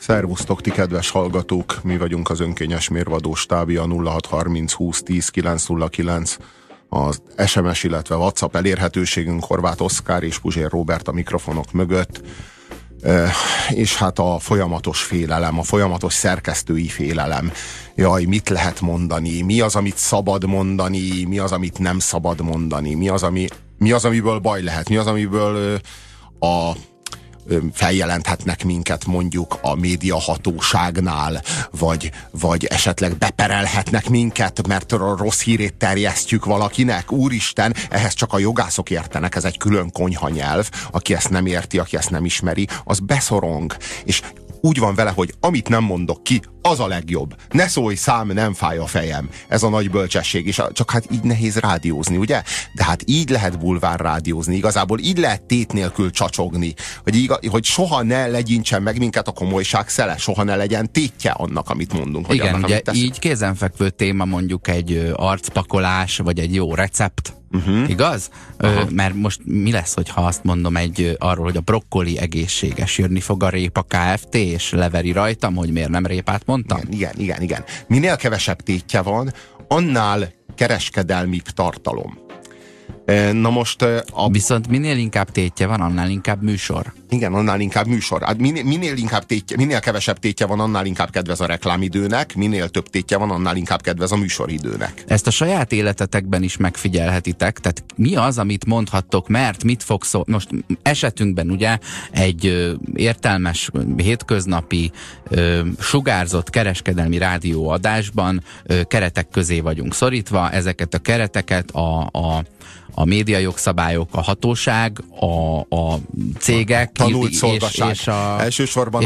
Szervusztok, ti kedves hallgatók! Mi vagyunk az önkényes mérvadó stábja, 0630 20 10 909. Az SMS, illetve WhatsApp elérhetőségünk, Horváth Oszkár és Puzsér Róbert a mikrofonok mögött. És hát a folyamatos félelem, a folyamatos szerkesztői félelem. Jaj, mit lehet mondani? Mi az, amit szabad mondani? Mi az, amit nem szabad mondani? Mi az, amiből baj lehet? Mi az, amiből feljelenthetnek minket mondjuk a médiahatóságnál, vagy esetleg beperelhetnek minket, mert a rossz hírét terjesztjük valakinek. Úristen, ehhez csak a jogászok értenek, ez egy külön konyhanyelv. Aki ezt nem érti, aki ezt nem ismeri, az beszorong. És úgy van vele, hogy amit nem mondok ki, az a legjobb. Ne szólj szám, nem fáj a fejem. Ez a nagy bölcsesség, és csak hát így nehéz rádiózni, ugye? De hát így lehet bulvár rádiózni, igazából így lehet tét nélkül csacsogni, hogy soha ne legyintsen meg minket a komolyság szele, soha ne legyen tétje annak, amit mondunk. Igen, annak, ugye így kézenfekvő téma mondjuk egy arcpakolás, vagy egy jó recept, igaz? Mert most mi lesz, hogyha azt mondom arról, hogy a brokkoli egészséges, jönni fog a répa Kft. És leveri rajtam, hogy miért nem répát mondtam? Igen. Minél kevesebb tétje van, annál kereskedelmibb tartalom. Na most... Viszont minél inkább tétje van, annál inkább műsor. Igen, annál inkább műsor. Hát minél kevesebb tétje van, annál inkább kedvez a reklámidőnek, minél több tétje van, annál inkább kedvez a műsoridőnek. Ezt a saját életetekben is megfigyelhetitek, tehát mi az, amit mondhattok, mert mit fog most esetünkben ugye egy értelmes, hétköznapi, sugárzott kereskedelmi rádióadásban keretek közé vagyunk szorítva, ezeket a kereteket a médiajogszabályok, a hatóság, a cégek, tanult szolgaság. Elsősorban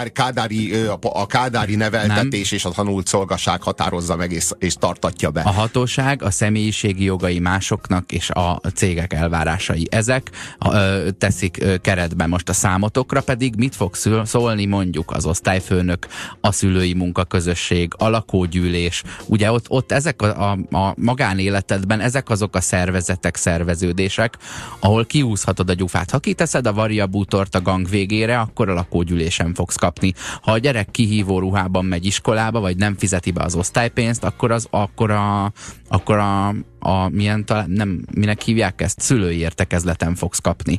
a kádári neveltetés és a tanult szolgaság határozza meg és tartatja be. A hatóság, a személyiségi jogai másoknak és a cégek elvárásai. Ezek teszik keretben. Most a számotokra pedig mit fog szólni mondjuk az osztályfőnök, a szülői munkaközösség, a lakógyűlés. Ugye ott ezek a magánéletedben ezek azok a szervezetek, szerveződések, ahol kiúszhatod a gyufát. Ha kiteszed a variabútort a gang végére, akkor a lakógyűlésen fogsz kapni. Ha a gyerek kihívó ruhában megy iskolába, vagy nem fizeti be az osztálypénzt, minek hívják ezt? Szülői értekezleten fogsz kapni.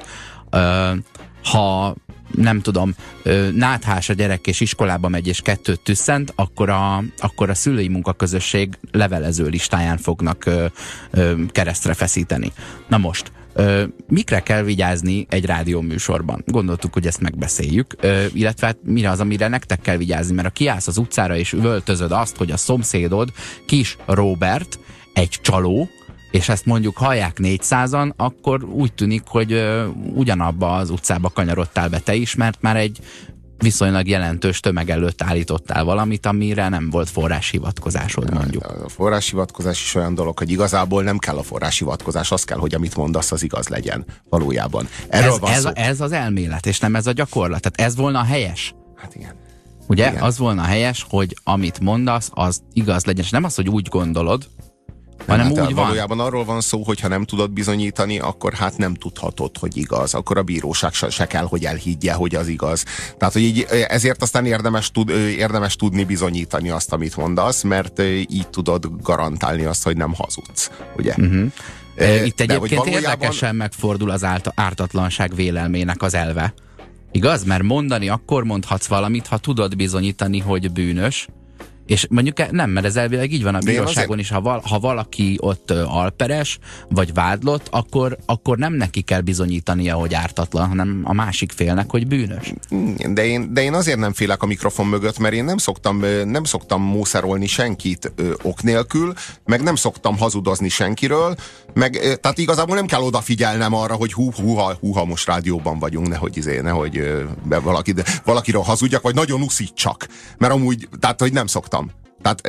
Ha nem tudom, náthás a gyerek és iskolába megy és 2 tüsszent, akkor a szülői munkaközösség levelező listáján fognak keresztre feszíteni. Na most, mikre kell vigyázni egy rádióműsorban? Gondoltuk, hogy ezt megbeszéljük, illetve hát mire az, amire nektek kell vigyázni, mert ha kiállsz az utcára és üvöltözöd azt, hogy a szomszédod, Kis Róbert, egy csaló, és ezt mondjuk hallják 400-an, akkor úgy tűnik, hogy ugyanabba az utcába kanyarodtál be te is, mert már egy viszonylag jelentős tömeg előtt állítottál valamit, amire nem volt forráshivatkozásod, mondjuk. A forráshivatkozás is olyan dolog, hogy igazából nem kell a forráshivatkozás, az kell, hogy amit mondasz, az igaz legyen valójában. Ez az elmélet, és nem ez a gyakorlat. Tehát ez volna a helyes. Hát igen. Ugye? Igen. Az volna helyes, hogy amit mondasz, az igaz legyen. És nem az, hogy úgy gondolod, hanem úgy van. Valójában arról van szó, hogy ha nem tudod bizonyítani, akkor hát nem tudhatod, hogy igaz. Akkor a bíróság se kell, hogy elhiggye, hogy az igaz. Tehát, hogy így, ezért aztán érdemes tudni bizonyítani azt, amit mondasz, mert így tudod garantálni azt, hogy nem hazudsz. Ugye? Itt egyébként érdekesen megfordul az ártatlanság vélelmének az elve. Igaz? Mert mondani akkor mondhatsz valamit, ha tudod bizonyítani, hogy bűnös. És mondjuk nem, mert ez elvileg így van a bíróságon is, ha valaki ott alperes, vagy vádlott, akkor nem neki kell bizonyítania, hogy ártatlan, hanem a másik félnek, hogy bűnös. De én azért nem félek a mikrofon mögött, mert én nem szoktam mószerolni senkit ok nélkül, meg nem szoktam hazudozni senkiről, tehát igazából nem kell odafigyelnem arra, hogy húha, most rádióban vagyunk, nehogy valakiről hazudjak, vagy nagyon uszítsak. Mert amúgy, tehát, hogy nem szoktam. Tehát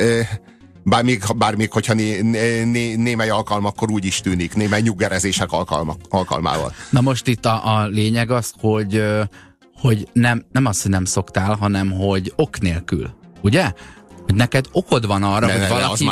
bár még hogyha némely alkalmakkor úgy is tűnik, némely nyuggerezések alkalmával. Na most itt a lényeg az, hogy nem az, hogy nem szoktál, hanem hogy ok nélkül, ugye? Hogy neked okod van arra, hogy valaki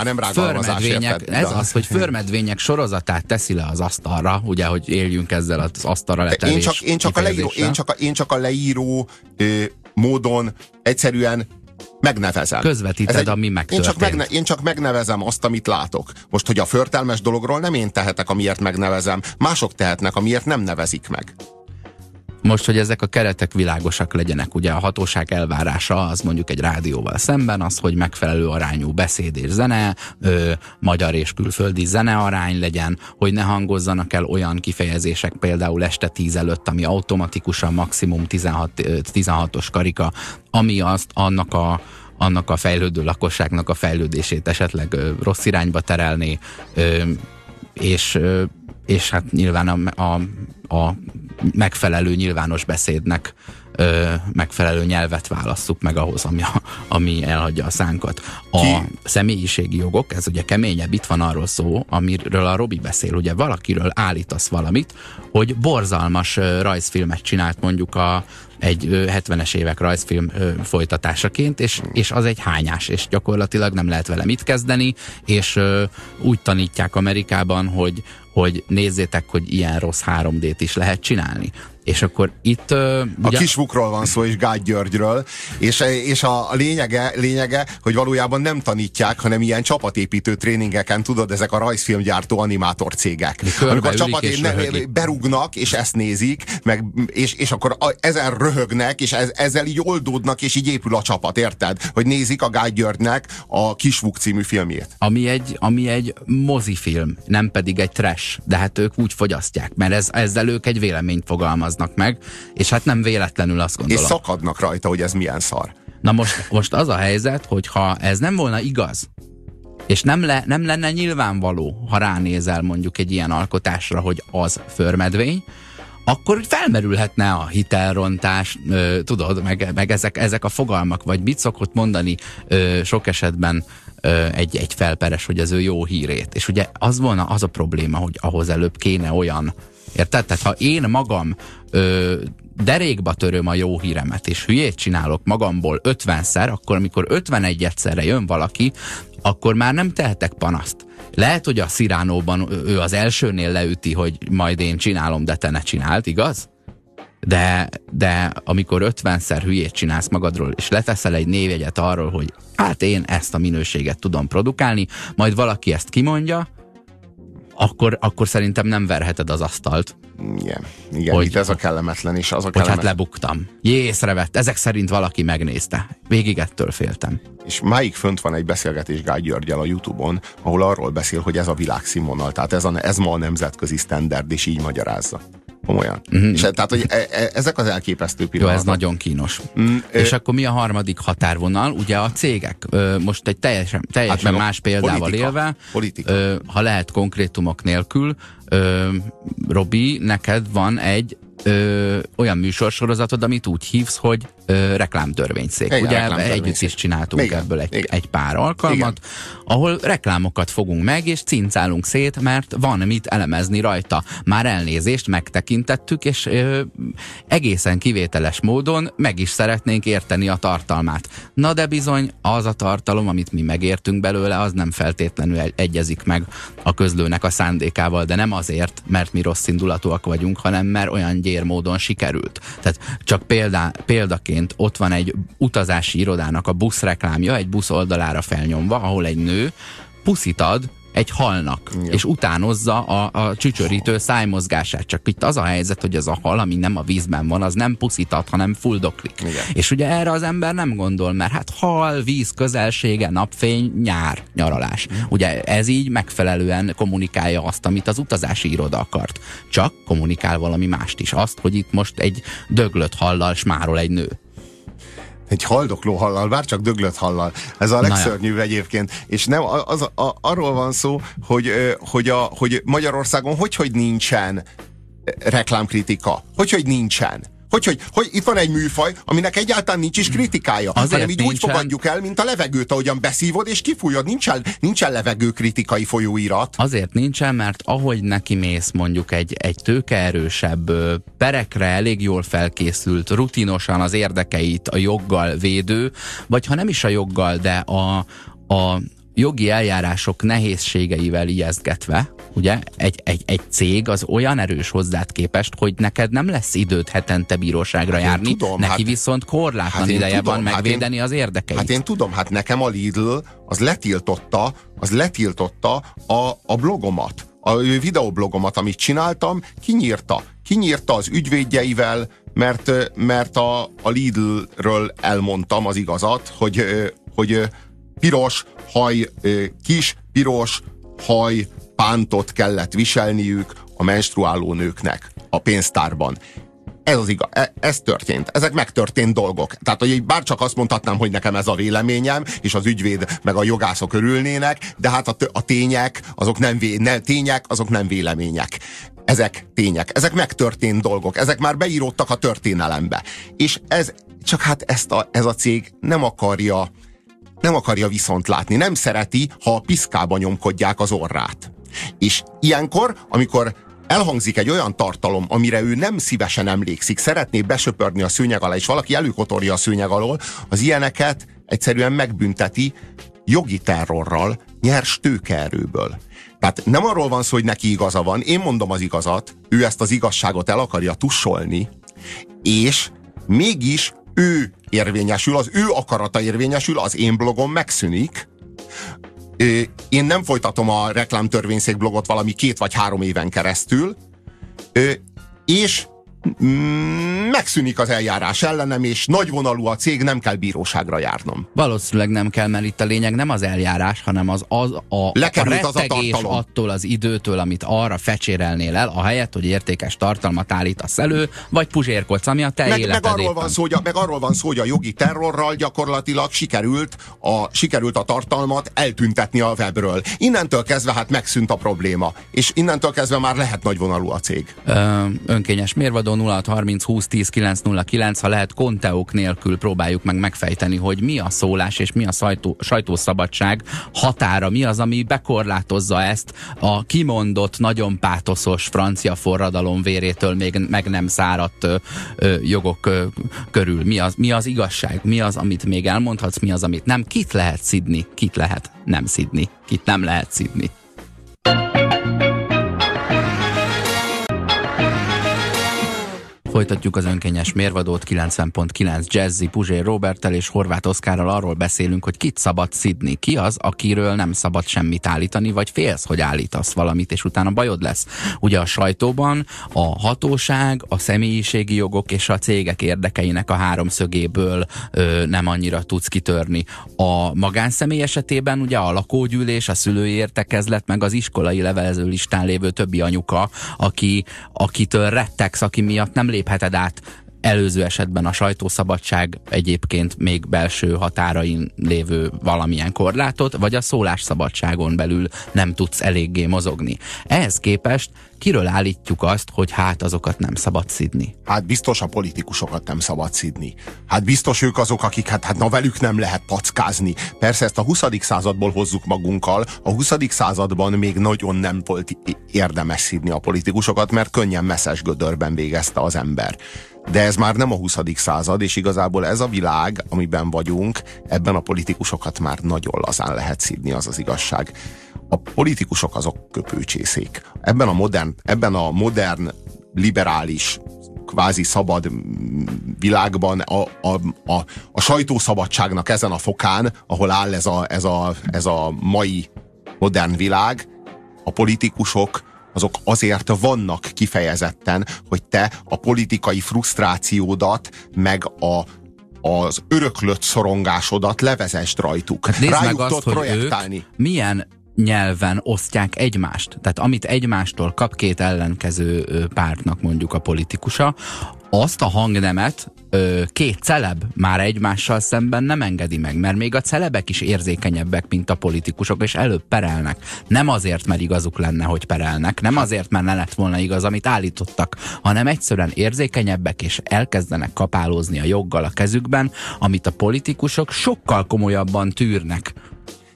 hogy förmedvények sorozatát teszi le az asztalra, ugye, hogy éljünk ezzel az asztalra letevés. Én csak a leíró módon egyszerűen megnevezem. Közvetíted, ami megtörtént. Én csak megnevezem azt, amit látok. Most, hogy a förtelmes dologról nem én tehetek, amiért megnevezem, mások tehetnek, amiért nem nevezik meg. Most, hogy ezek a keretek világosak legyenek, ugye a hatóság elvárása az mondjuk egy rádióval szemben az, hogy megfelelő arányú beszéd és zene, magyar és külföldi zenearány legyen, hogy ne hangozzanak el olyan kifejezések például este 10 előtt, ami automatikusan maximum 16-os karika, ami annak a fejlődő lakosságnak a fejlődését esetleg rossz irányba terelné, és hát nyilván a megfelelő nyilvános beszédnek megfelelő nyelvet válasszuk meg ahhoz, ami elhagyja a szánkat. A személyiségi jogok, ez ugye keményebb, itt van arról szó, amiről a Robi beszél, ugye valakiről állítasz valamit, hogy borzalmas rajzfilmet csinált mondjuk egy 70-es évek rajzfilm folytatásaként, és az egy hányás, és gyakorlatilag nem lehet vele mit kezdeni, és úgy tanítják Amerikában, hogy nézzétek, hogy ilyen rossz 3D-t is lehet csinálni. És akkor itt... A Kisvukról van szó, és Gágy Györgyről, és a lényege, hogy valójában nem tanítják, hanem ilyen csapatépítő tréningeken, tudod, ezek a rajzfilmgyártó animátor cégek. Amikor berúgnak, és ezt nézik, és akkor ezen röhögnek, és ezzel így oldódnak, és így épül a csapat, érted? Hogy nézik a Gágy Györgynek a Kisvuk című filmjét. Ami egy mozifilm, nem pedig egy trash, de hát ők úgy fogyasztják, mert ezzel ők egy véleményt fogalmaznak meg, és hát nem véletlenül azt gondolom. És szakadnak rajta, hogy ez milyen szar. Na most az a helyzet, hogy ha ez nem volna igaz, és nem lenne nyilvánvaló, ha ránézel mondjuk egy ilyen alkotásra, hogy az förmedvény, akkor felmerülhetne a hitelrontás, tudod, meg ezek a fogalmak, vagy mit szokott mondani sok esetben egy felperes, hogy az ő jó hírét. És ugye az volna az a probléma, hogy ahhoz előbb kéne olyan, érted? Tehát ha én magam derékba töröm a jó híremet, és hülyét csinálok magamból 50-szer, akkor amikor 51-szerre jön valaki, akkor már nem tehetek panaszt. Lehet, hogy a Cyranoban ő az elsőnél leüti, hogy majd én csinálom, de te ne csináld, igaz? De amikor 50-szer hülyét csinálsz magadról, és leteszel egy névjegyet arról, hogy hát én ezt a minőséget tudom produkálni, majd valaki ezt kimondja, akkor szerintem nem verheted az asztalt. Igen, hogy, itt ez a kellemetlen is. Az a kellemetlen. Hát lebuktam. Észrevett, ezek szerint valaki megnézte. Végig ettől féltem. És máig fönt van egy beszélgetés Gágy Györggyel a YouTube-on, ahol arról beszél, hogy ez a világszínvonal, tehát ez ma a nemzetközi standard, és így magyarázza. Komolyan. És tehát, hogy ezek az elképesztő pillanatok. Jó, ez nagyon kínos. És akkor mi a harmadik határvonal? Ugye a cégek. Most egy teljesen más példával élve, ha lehet konkrétumok nélkül, Robi, neked van egy olyan műsorsorozatod, amit úgy hívsz, hogy reklámtörvényszék. Ugye együtt is csináltunk ebből egy pár alkalmat, ahol reklámokat fogunk meg, és cincálunk szét, mert van mit elemezni rajta. Már elnézést megtekintettük, és egészen kivételes módon meg is szeretnénk érteni a tartalmát. Na de bizony, az a tartalom, amit mi megértünk belőle, az nem feltétlenül egyezik meg a közlőnek a szándékával, de nem azért, mert mi rossz indulatúak vagyunk, hanem mert olyan gyér módon sikerült. Tehát csak példaként ott van egy utazási irodának a buszreklámja, egy busz oldalára felnyomva, ahol egy nő puszit ad egy halnak, és utánozza a csücsörítő szájmozgását. Csak itt az a helyzet, hogy az a hal, ami nem a vízben van, az nem puszítat, hanem fuldoklik. Igen. És ugye erre az ember nem gondol, mert hát hal, víz közelsége, napfény, nyár, nyaralás. Ugye ez így megfelelően kommunikálja azt, amit az utazási iroda akart. Csak kommunikál valami mást is. Azt, hogy itt most egy döglött hallal smárol egy nő. Egy haldokló hallal, bárcsak döglött hallal. Ez a legszörnyűbb egyébként. És nem, arról van szó, hogy Magyarországon hogy nincsen reklámkritika. Hogy nincsen. Hogy itt van egy műfaj, aminek egyáltalán nincs is kritikája. Azért hanem így úgy fogadjuk el, mint a levegőt, ahogyan beszívod és kifújod. Nincsen levegőkritikai folyóirat. Azért nincsen, mert ahogy neki mész mondjuk egy tőkeerősebb, perekre elég jól felkészült, rutinosan az érdekeit a joggal védő, vagy ha nem is a joggal, de a jogi eljárások nehézségeivel ijesztgetve, ugye, egy cég az olyan erős hozzád képest, hogy neked nem lesz időd hetente bíróságra járni, neki viszont korlátlan ideje van megvédeni az érdekeit. Hát én tudom, hát nekem a Lidl az letiltotta a blogomat, a videoblogomat, amit csináltam, kinyírta az ügyvédjeivel, mert a Lidlről elmondtam az igazat, hogy kis piros haj pántot kellett viselniük a menstruáló nőknek a pénztárban. Ez az igaz, ez történt. Ezek megtörtént dolgok. Tehát, hogy bárcsak azt mondhatnám, hogy nekem ez a véleményem, és az ügyvéd meg a jogászok örülnének, de hát a tények, azok nem vélemények. Ezek tények. Ezek megtörtént dolgok. Ezek már beíródtak a történelembe. És ez a cég nem akarja viszont látni. Nem szereti, ha a piszkába nyomkodják az orrát. És ilyenkor, amikor elhangzik egy olyan tartalom, amire ő nem szívesen emlékszik, szeretné besöpörni a szőnyeg alá, és valaki előkotorja a szőnyeg alól, az ilyeneket egyszerűen megbünteti jogi terrorral, nyers tőkeerőből. Tehát nem arról van szó, hogy neki igaza van, én mondom az igazat, ő ezt az igazságot el akarja tussolni, és mégis ő érvényesül, az ő akarata érvényesül, az én blogom megszűnik. Én nem folytatom a reklámtörvényszék blogot valami 2 vagy 3 éven keresztül, és megszűnik az eljárás ellenem, és nagyvonalú a cég, nem kell bíróságra járnom. Valószínűleg nem kell, mert itt a lényeg nem az eljárás, hanem a rettegés attól az időtől, amit arra fecsérelnél el, ahelyett, hogy értékes tartalmat állítasz elő, vagy puzsérkodsz, ami a te életed. Meg arról van szó, hogy a jogi terrorral gyakorlatilag sikerült a tartalmat eltüntetni a webről. Innentől kezdve hát megszűnt a probléma, és innentől kezdve már lehet nagyvonalú a cég. Önkényes mérvadó 0630 20 10 909, ha lehet konteók nélkül próbáljuk meg megfejteni, hogy mi a szólás és mi a sajtószabadság határa, mi az, ami bekorlátozza ezt a kimondott, nagyon pátoszos francia forradalom vérétől még meg nem száradt jogok körül. Mi az igazság? Mi az, amit még elmondhatsz? Mi az, amit nem? Kit lehet szidni? Kit lehet nem szidni? Kit nem lehet szidni? Folytatjuk az önkényes mérvadót 90.9 Jazzy Puzsér Roberttel és Horváth Oszkárral. Arról beszélünk, hogy kit szabad szidni. Ki az, akiről nem szabad semmit állítani, vagy félsz, hogy állítasz valamit, és utána bajod lesz. Ugye a sajtóban a hatóság, a személyiségi jogok és a cégek érdekeinek a háromszögéből nem annyira tudsz kitörni. A magánszemély esetében ugye a lakógyűlés, a szülői értekezlet, meg az iskolai levelező listán lévő többi anyuka, akitől rettegsz, aki miatt nem lépheted át előző esetben a sajtószabadság egyébként még belső határain lévő valamilyen korlátot, vagy a szólásszabadságon belül nem tudsz eléggé mozogni. Ehhez képest kiről állítjuk azt, hogy hát azokat nem szabad szidni? Hát biztos a politikusokat nem szabad szidni. Hát biztos ők azok, akik hát na velük nem lehet packázni. Persze ezt a 20. századból hozzuk magunkkal. A 20. században még nagyon nem volt érdemes szidni a politikusokat, mert könnyen messzes gödörben végezte az ember. De ez már nem a 20. század, és igazából ez a világ, amiben vagyunk, ebben a politikusokat már nagyon lazán lehet szidni, az az igazság. A politikusok azok köpőcsészék. Ebben a modern, liberális, kvázi szabad világban a sajtószabadságnak ezen a fokán, ahol áll ez a mai modern világ, a politikusok azok azért vannak kifejezetten, hogy te a politikai frusztrációdat, meg az öröklött szorongásodat levezesd rajtuk. Hát rájuk meg azt, hogy ők milyen nyelven osztják egymást. Tehát amit egymástól kap két ellenkező pártnak mondjuk a politikusa, azt a hangnemet két celeb már egymással szemben nem engedi meg, mert még a celebek is érzékenyebbek, mint a politikusok, és előbb perelnek. Nem azért, mert igazuk lenne, hogy perelnek, nem azért, mert ne lett volna igaz, amit állítottak, hanem egyszerűen érzékenyebbek, és elkezdenek kapálózni a joggal a kezükben, amit a politikusok sokkal komolyabban tűrnek.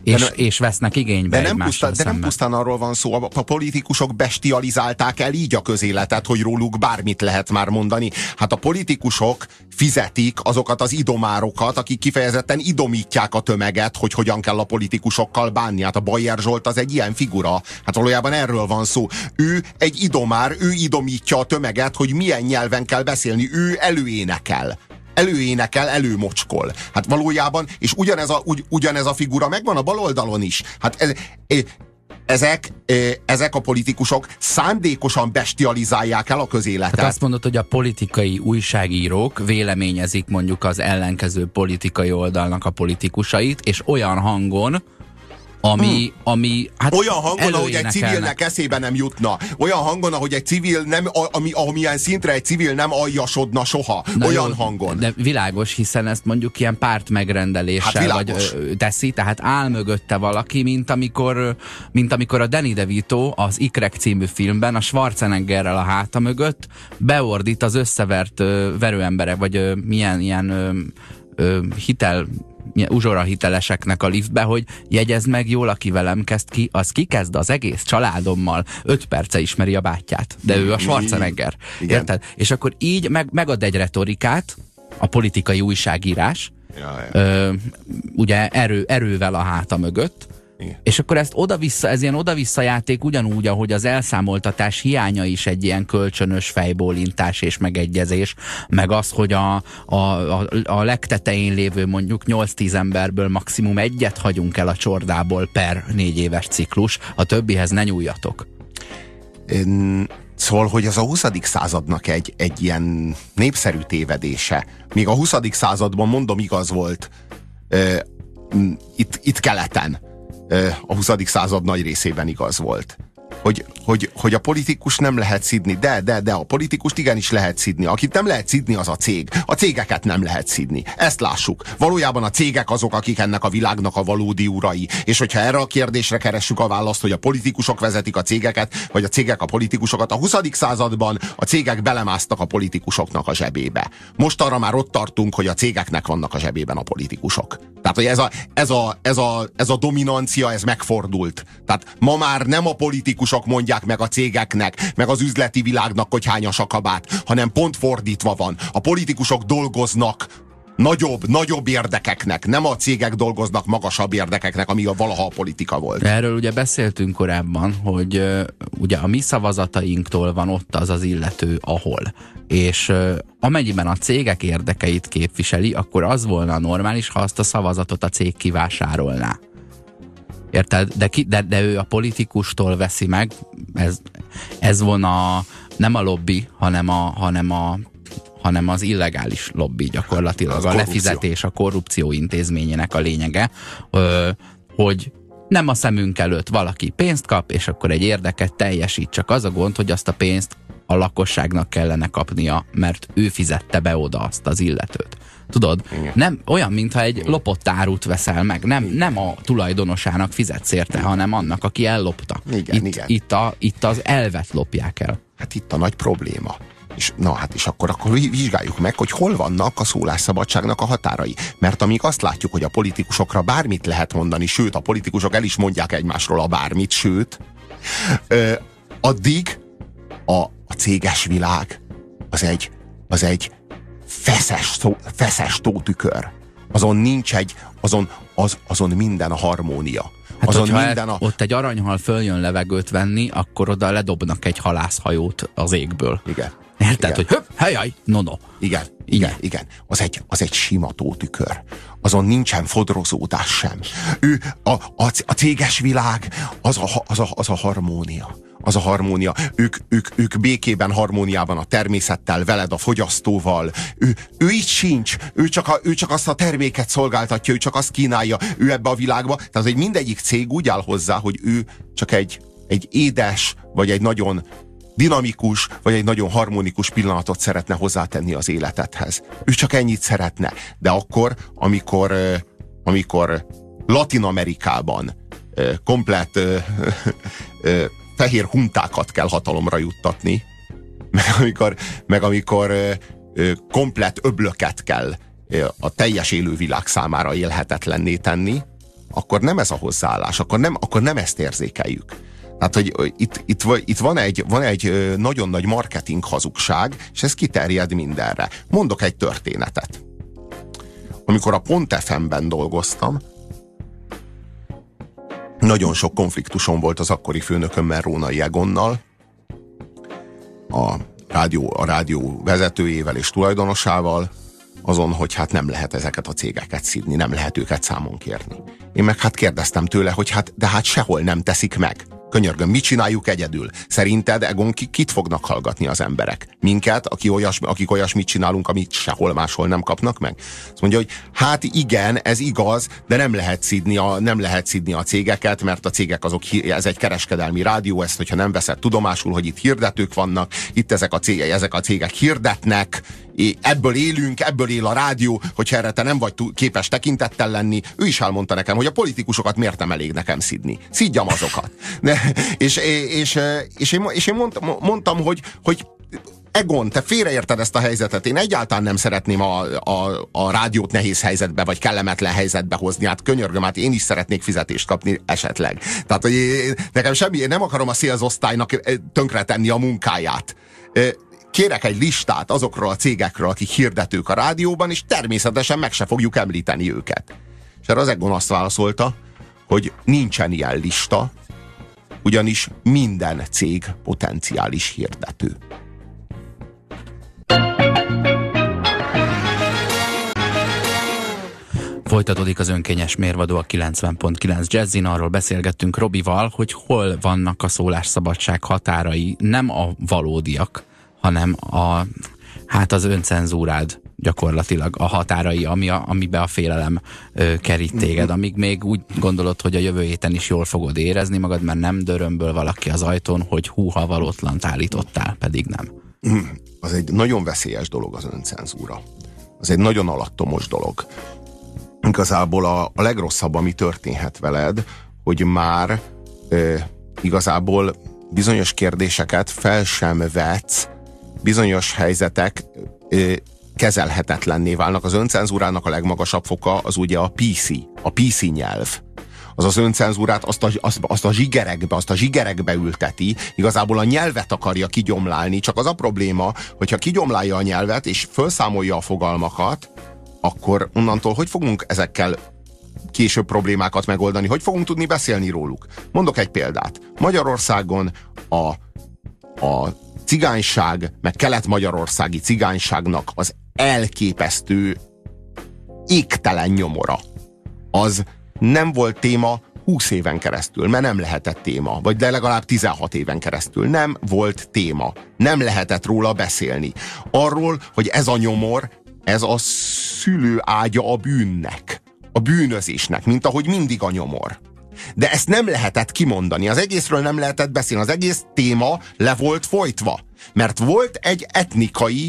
és vesznek igénybe egymással szemben. De nem pusztán arról van szó, a politikusok bestializálták el így a közéletet, hogy róluk bármit lehet már mondani. Hát a politikusok fizetik azokat az idomárokat, akik kifejezetten idomítják a tömeget, hogy hogyan kell a politikusokkal bánni. Hát a Bayer Zsolt az egy ilyen figura. Hát valójában erről van szó. Ő egy idomár, ő idomítja a tömeget, hogy milyen nyelven kell beszélni. Ő előénekel, előmocskol. Hát valójában, és ugyanez a figura megvan a baloldalon is. Hát ezek a politikusok szándékosan bestializálják el a közéletet. Hát azt mondod, hogy a politikai újságírók véleményezik mondjuk az ellenkező politikai oldalnak a politikusait, és olyan hangon, ami hát olyan hangon, ahogy egy civilnek eszébe nem jutna. Olyan hangon, ahogy egy civil nem, amilyen szintre egy civil nem aljasodna soha. Na olyan jó, hangon. De világos, hiszen ezt mondjuk ilyen párt megrendeléssel teszi, tehát áll mögötte valaki, mint amikor a Danny DeVito az Ikrek című filmben a Schwarzeneggerrel a háta mögött beordít az összevert verőemberek, vagy milyen ilyen uzsora hiteleseknek a liftbe, hogy jegyezd meg jól, aki velem kezd ki, az kikezd az egész családommal. 5 perce ismeri a bátyját, de ő a Schwarzenegger. Érted? És akkor így megad egy retorikát, a politikai újságírás, ugye erővel a háta mögött, igen. És akkor ezt oda-vissza, ez ilyen oda-vissza játék ugyanúgy, ahogy az elszámoltatás hiánya is egy ilyen kölcsönös fejbólintás és megegyezés, meg az, hogy a legtetején lévő mondjuk 8-10 emberből maximum egyet hagyunk el a csordából per 4 éves ciklus, a többihez ne nyúljatok. Szóval, hogy az a 20. századnak egy ilyen népszerű tévedése. Még a 20. században, mondom, igaz volt itt keleten. A 20. század nagy részében igaz volt. Hogy a politikus nem lehet szidni. De a politikust igenis lehet szidni. Akit nem lehet szidni, az a cég. A cégeket nem lehet szidni. Ezt lássuk. Valójában a cégek azok, akik ennek a világnak a valódi urai. És hogyha erre a kérdésre keressük a választ, hogy a politikusok vezetik a cégeket, vagy a cégek a politikusokat, a 20. században a cégek belemásztak a politikusoknak a zsebébe. Most arra már ott tartunk, hogy a cégeknek vannak a zsebében a politikusok. Tehát, hogy ez a dominancia, ez megfordult. Tehát ma már nem a politikusok mondják meg a cégeknek, meg az üzleti világnak, hogy hányas a kabát, hanem pont fordítva van. A politikusok dolgoznak nagyobb érdekeknek, nem a cégek dolgoznak magasabb érdekeknek, ami valaha a politika volt. Erről ugye beszéltünk korábban, hogy ugye a mi szavazatainktól van ott az illető, ahol. És amennyiben a cégek érdekeit képviseli, akkor az volna normális, ha azt a szavazatot a cég kivásárolná. Érted? De ő a politikustól veszi meg, ez volna nem a lobby, hanem az illegális lobby gyakorlatilag. A lefizetés, a korrupció intézményének a lényege, hogy nem a szemünk előtt valaki pénzt kap, és akkor egy érdeket teljesít. Csak az a gond, hogy azt a pénzt a lakosságnak kellene kapnia, mert ő fizette be oda azt az illetőt. Tudod? Nem olyan, mintha egy lopott árut veszel meg. Nem a tulajdonosának fizetsz érte, hanem annak, aki ellopta. Igen. Itt az elvet lopják el. Hát itt a nagy probléma. És akkor vizsgáljuk meg, hogy hol vannak a szólásszabadságnak a határai. Mert amíg azt látjuk, hogy a politikusokra bármit lehet mondani, sőt, a politikusok el is mondják egymásról a bármit, sőt, addig a céges világ az egy feszes tótükör. Azon nincs azon minden a harmónia. Hát hogyha ott egy aranyhal följön levegőt venni, akkor oda ledobnak egy halászhajót az égből. Igen. Érted, hogy helyaj, no. Igen. Az egy sima tótükör. Azon nincsen fodrozódás sem. A céges világ az a harmónia. Az a harmónia. Ők békében, harmóniában a természettel, veled, a fogyasztóval. Ő így sincs. Ő csak azt a terméket szolgáltatja, ő csak azt kínálja, ő ebbe a világba. Tehát egy mindegyik cég úgy áll hozzá, hogy ő csak egy édes, vagy egy nagyon dinamikus, vagy egy nagyon harmonikus pillanatot szeretne hozzátenni az életedhez. Ő csak ennyit szeretne. De akkor, amikor Latin Amerikában komplett fehér huntákat kell hatalomra juttatni, meg amikor komplett öblöket kell a teljes élővilág számára élhetetlenné tenni, akkor nem ez a hozzáállás, akkor nem ezt érzékeljük. Tehát, hogy itt van egy nagyon nagy marketing hazugság, és ez kiterjed mindenre. Mondok egy történetet. Amikor a Pont FM-ben dolgoztam, nagyon sok konfliktusom volt az akkori főnökömmel, Rónai Egonnal, a rádió vezetőjével és tulajdonosával, azon, hogy hát nem lehet ezeket a cégeket szidni, nem lehet őket számon kérni. Én meg hát kérdeztem tőle, hogy de hát sehol nem teszik meg. Könyörgöm, mit csináljuk egyedül? Szerinted, Egon, kit fognak hallgatni az emberek? Minket, akik olyasmit csinálunk, amit sehol máshol nem kapnak meg? Azt mondja, hogy hát igen, ez igaz, de nem lehet szidni a cégeket, mert a cégek ez egy kereskedelmi rádió, ezt, hogyha nem veszed tudomásul, hogy itt hirdetők vannak, itt ezek a cégek hirdetnek, ebből élünk, ebből él a rádió, hogyha erre te nem vagy képes tekintettel lenni. Ő is elmondta nekem, hogy a politikusokat miért nem elég nekem szidni. Szidjam azokat. És én mondtam, hogy Egon, te félreérted ezt a helyzetet. Én egyáltalán nem szeretném a rádiót nehéz helyzetbe, vagy kellemetlen helyzetbe hozni. Hát könyörgöm, hát én is szeretnék fizetést kapni esetleg. Tehát, hogy nekem én nem akarom a sales osztálynak tönkretenni a munkáját. Kérek egy listát azokról a cégekről, akik hirdetők a rádióban, és természetesen meg se fogjuk említeni őket. És erre az Egon azt válaszolta, hogy nincsen ilyen lista, ugyanis minden cég potenciális hirdető. Folytatódik az önkényes mérvadó a 90.9 Jazzin. Arról beszélgettünk Robival, hogy hol vannak a szólásszabadság határai, nem a valódiak, hanem az öncenzúrád gyakorlatilag a határai, amiben a félelem kerít téged, amíg még úgy gondolod, hogy a jövő héten is jól fogod érezni magad, mert nem dörömböl valaki az ajtón, hogy húha valótlant állítottál, pedig nem. Az egy nagyon veszélyes dolog az öncenzúra. Az egy nagyon alattomos dolog. Igazából a legrosszabb, ami történhet veled, hogy már igazából bizonyos kérdéseket fel sem vetsz, bizonyos helyzetek kezelhetetlenné válnak. Az öncenzúrának a legmagasabb foka az ugye a PC nyelv. Az öncenzúrát azt a zsigerekbe ülteti, igazából a nyelvet akarja kigyomlálni, csak az a probléma, hogyha kigyomlálja a nyelvet és felszámolja a fogalmakat, akkor onnantól hogy fogunk ezekkel később problémákat megoldani? Hogy fogunk tudni beszélni róluk? Mondok egy példát. Magyarországon a cigányság, meg kelet-magyarországi cigányságnak az elképesztő égtelen nyomora. Az nem volt téma 20 éven keresztül, mert nem lehetett téma, vagy de legalább 16 éven keresztül nem volt téma. Nem lehetett róla beszélni. Arról, hogy ez a nyomor, ez a szülő ágya a bűnnek, a bűnözésnek, mint ahogy mindig a nyomor. De ezt nem lehetett kimondani, az egészről nem lehetett beszélni, az egész téma le volt folytva, mert volt egy etnikai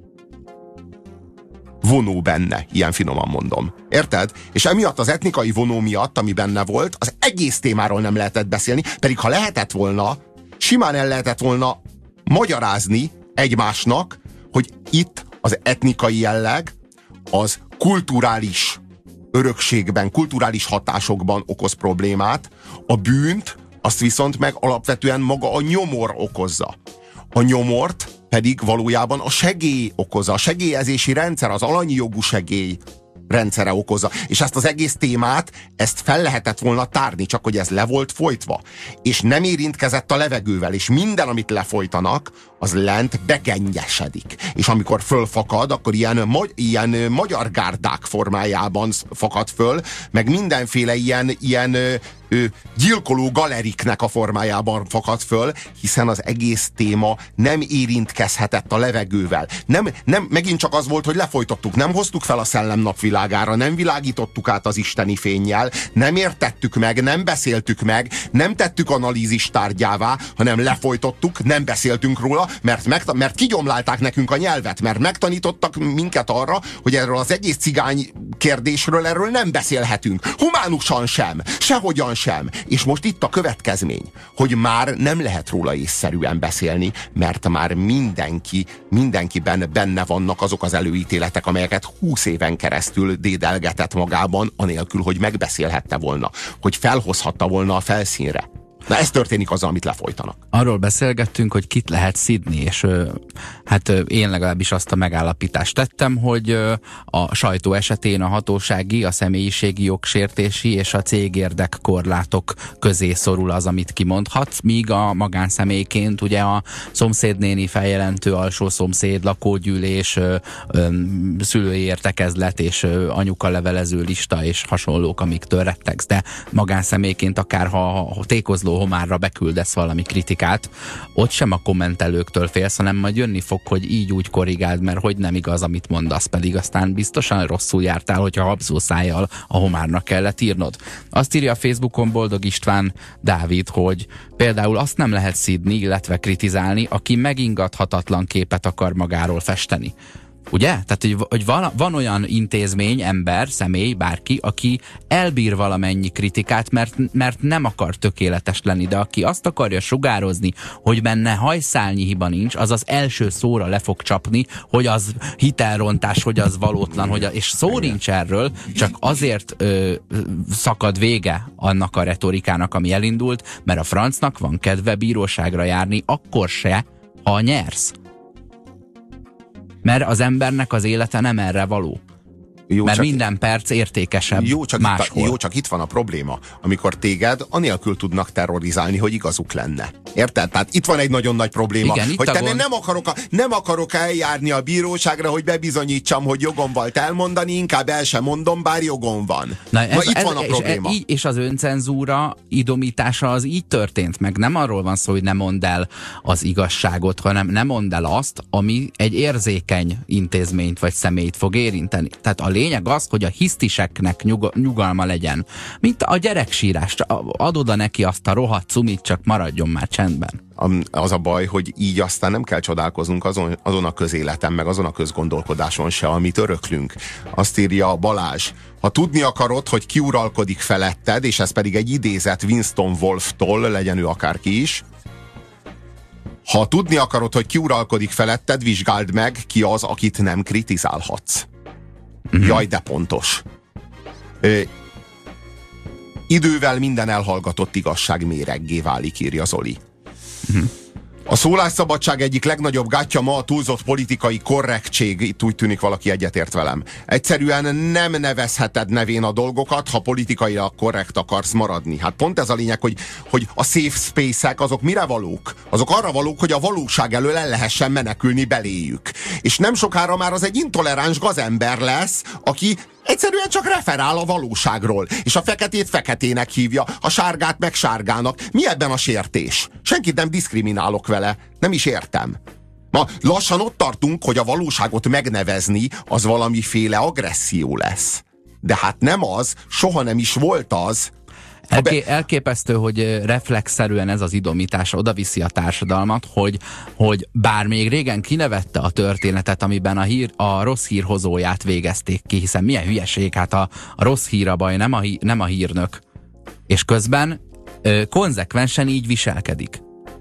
vonó benne, ilyen finoman mondom. Érted? És emiatt az etnikai vonó miatt, ami benne volt, az egész témáról nem lehetett beszélni, pedig ha lehetett volna, simán el lehetett volna magyarázni egymásnak, hogy itt az etnikai jelleg az kulturális örökségben, kulturális hatásokban okoz problémát, a bűnt azt viszont meg alapvetően maga a nyomor okozza. A nyomort pedig valójában a segély okozza, a segélyezési rendszer, az alanyi jogú segély rendszere okozza. És ezt az egész témát, ezt fel lehetett volna tárni, csak hogy ez le volt folytva. És nem érintkezett a levegővel, és minden, amit lefolytanak, az lent begennyesedik. És amikor fölfakad, akkor ilyen magyar gárdák formájában fakad föl, meg mindenféle ilyen gyilkoló galeriknek a formájában fakad föl, hiszen az egész téma nem érintkezhetett a levegővel. Nem, megint csak az volt, hogy lefolytottuk, nem hoztuk fel a szellem napvilágára, nem világítottuk át az isteni fénnyel, nem értettük meg, nem beszéltük meg, nem tettük analízis tárgyává, hanem lefolytottuk, nem beszéltünk róla, mert kigyomlálták nekünk a nyelvet, mert megtanítottak minket arra, hogy erről az egész cigány kérdésről erről nem beszélhetünk. Humánusan sem, sehogyan sem. És most itt a következmény, hogy már nem lehet róla észszerűen beszélni, mert már mindenkiben benne vannak azok az előítéletek, amelyeket 20 éven keresztül dédelgetett magában, anélkül, hogy megbeszélhette volna, hogy felhozhatta volna a felszínre. Na ez történik azzal, amit lefolytanak. Arról beszélgettünk, hogy kit lehet szidni, és hát én legalábbis azt a megállapítást tettem, hogy a sajtó esetén a hatósági, a személyiségi jogsértési és a cégérdek korlátok közé szorul az, amit kimondhatsz, míg a magánszemélyként ugye a szomszédnéni feljelentő alsó szomszéd, lakógyűlés, szülői értekezlet és anyuka levelező lista és hasonlók, amiktől rettegsz, de magánszemélyként akár ha tékozló homárra beküldesz valami kritikát, ott sem a kommentelőktől félsz, hanem majd jönni fog, hogy így úgy korrigáld, mert hogy nem igaz, amit mondasz, pedig aztán biztosan rosszul jártál, hogyha habzó szájjal a homárnak kellett írnod. Azt írja a Facebookon Boldog István Dávid, hogy például azt nem lehet szidni, illetve kritizálni, aki megingathatatlan képet akar magáról festeni. Ugye? Tehát, hogy van olyan intézmény, ember, személy, bárki, aki elbír valamennyi kritikát, mert nem akar tökéletes lenni, de aki azt akarja sugározni, hogy benne hajszálnyi hiba nincs, az az első szóra le fog csapni, hogy az hitelrontás, hogy az valótlan, és szó nincs erről, csak azért szakad vége annak a retorikának, ami elindult, mert a francnak van kedve bíróságra járni, akkor se, ha nyersz. Mert az embernek az élete nem erre való. Jó, mert minden perc értékesebb máshol. Csak itt van a probléma, amikor téged anélkül tudnak terrorizálni, hogy igazuk lenne. Érted? Tehát itt van egy nagyon nagy probléma, igen, hogy nem akarok eljárni a bíróságra, hogy bebizonyítsam, hogy jogom volt elmondani, inkább el sem mondom, bár jogom van. Itt van a probléma. És az öncenzúra idomítása az így történt, meg nem arról van szó, hogy ne mondd el az igazságot, hanem nem mondd el azt, ami egy érzékeny intézményt vagy személyt fog érinteni. Tehát a lényeg az, hogy a hisztiseknek nyugalma legyen. Mint a gyereksírás. Ad oda neki azt a rohadt cumit, csak maradjon már csendben. Az a baj, hogy így aztán nem kell csodálkoznunk azon a közéleten, meg azon a közgondolkodáson se, amit öröklünk. Azt írja Balázs, ha tudni akarod, hogy ki uralkodik feletted, és ez pedig egy idézet Winston Wolfe-tól, legyen ő akárki is, ha tudni akarod, hogy ki uralkodik feletted, vizsgáld meg, ki az, akit nem kritizálhatsz. Jaj, de pontos. Idővel minden elhallgatott igazság méreggé válik, írja Zoli. A szólásszabadság egyik legnagyobb gátja ma a túlzott politikai korrektség, itt úgy tűnik valaki egyetért velem. Egyszerűen nem nevezheted nevén a dolgokat, ha politikailag korrekt akarsz maradni. Hát pont ez a lényeg, hogy a safe space-ek azok mire valók? Azok arra valók, hogy a valóság elől el lehessen menekülni beléjük. És nem sokára már az egy intoleráns gazember lesz, aki egyszerűen csak referál a valóságról, és a feketét feketének hívja, a sárgát meg sárgának. Mi ebben a sértés? Senkit nem diszkriminálok vele, nem is értem. Ma lassan ott tartunk, hogy a valóságot megnevezni az valamiféle agresszió lesz. De hát nem az, soha nem is volt az. Elképesztő, hogy reflexzerűen ez az idomítás odaviszi a társadalmat, hogy bár még régen kinevette a történetet, amiben a rossz hírhozóját végezték ki, hiszen milyen hülyeség, hát a rossz hír a baj, nem a hírnök. És közben konzekvensen így viselkedik.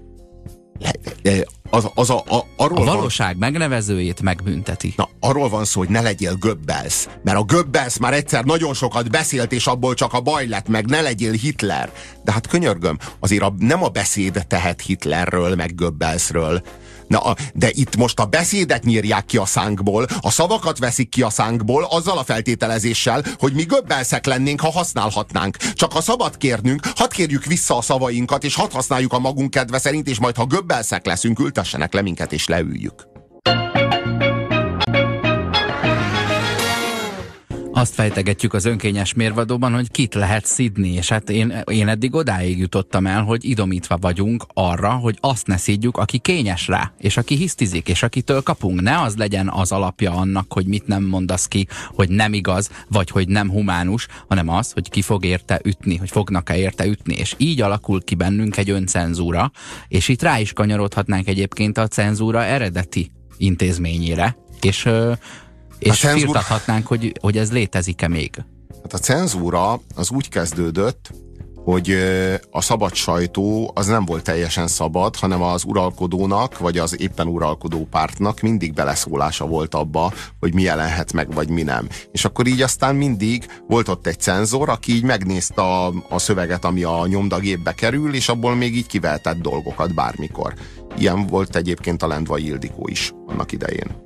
A valóság megnevezőjét megbünteti. Na, arról van szó, hogy ne legyél Goebbels, mert a Goebbels már egyszer nagyon sokat beszélt, és abból csak a baj lett, meg ne legyél Hitler. De hát könyörgöm, azért nem a beszéd tehet Hitlerről, meg Goebbelsről. De itt most a beszédet nyírják ki a szánkból, a szavakat veszik ki a szánkból, azzal a feltételezéssel, hogy mi Goebbelsek lennénk, ha használhatnánk. Csak ha szabad kérnünk, hadd kérjük vissza a szavainkat, és hadd használjuk a magunk kedve szerint, és majd ha Goebbelsek leszünk, ültessenek le minket, és leüljük. Azt fejtegetjük az önkényes mérvadóban, hogy kit lehet szidni, és hát én eddig odáig jutottam el, hogy idomítva vagyunk arra, hogy azt ne szidjuk, aki kényes rá, és aki hisztizik, és akitől kapunk. Ne az legyen az alapja annak, hogy mit nem mondasz ki, hogy nem igaz, vagy hogy nem humánus, hanem az, hogy ki fog érte ütni, hogy fognak-e érte ütni. És így alakul ki bennünk egy öncenzúra, és itt rá is kanyarodhatnánk egyébként a cenzúra eredeti intézményére, és firtathatnánk, hogy ez létezik-e még. Hát a cenzúra az úgy kezdődött, hogy a szabad sajtó az nem volt teljesen szabad, hanem az uralkodónak, vagy az éppen uralkodó pártnak mindig beleszólása volt abba, hogy mi jelenhet meg, vagy mi nem. És akkor így aztán mindig volt ott egy cenzor, aki így megnézte a szöveget, ami a nyomdagépbe kerül, és abból még így kivehetett dolgokat bármikor. Ilyen volt egyébként a Lendvai Ildikó is annak idején.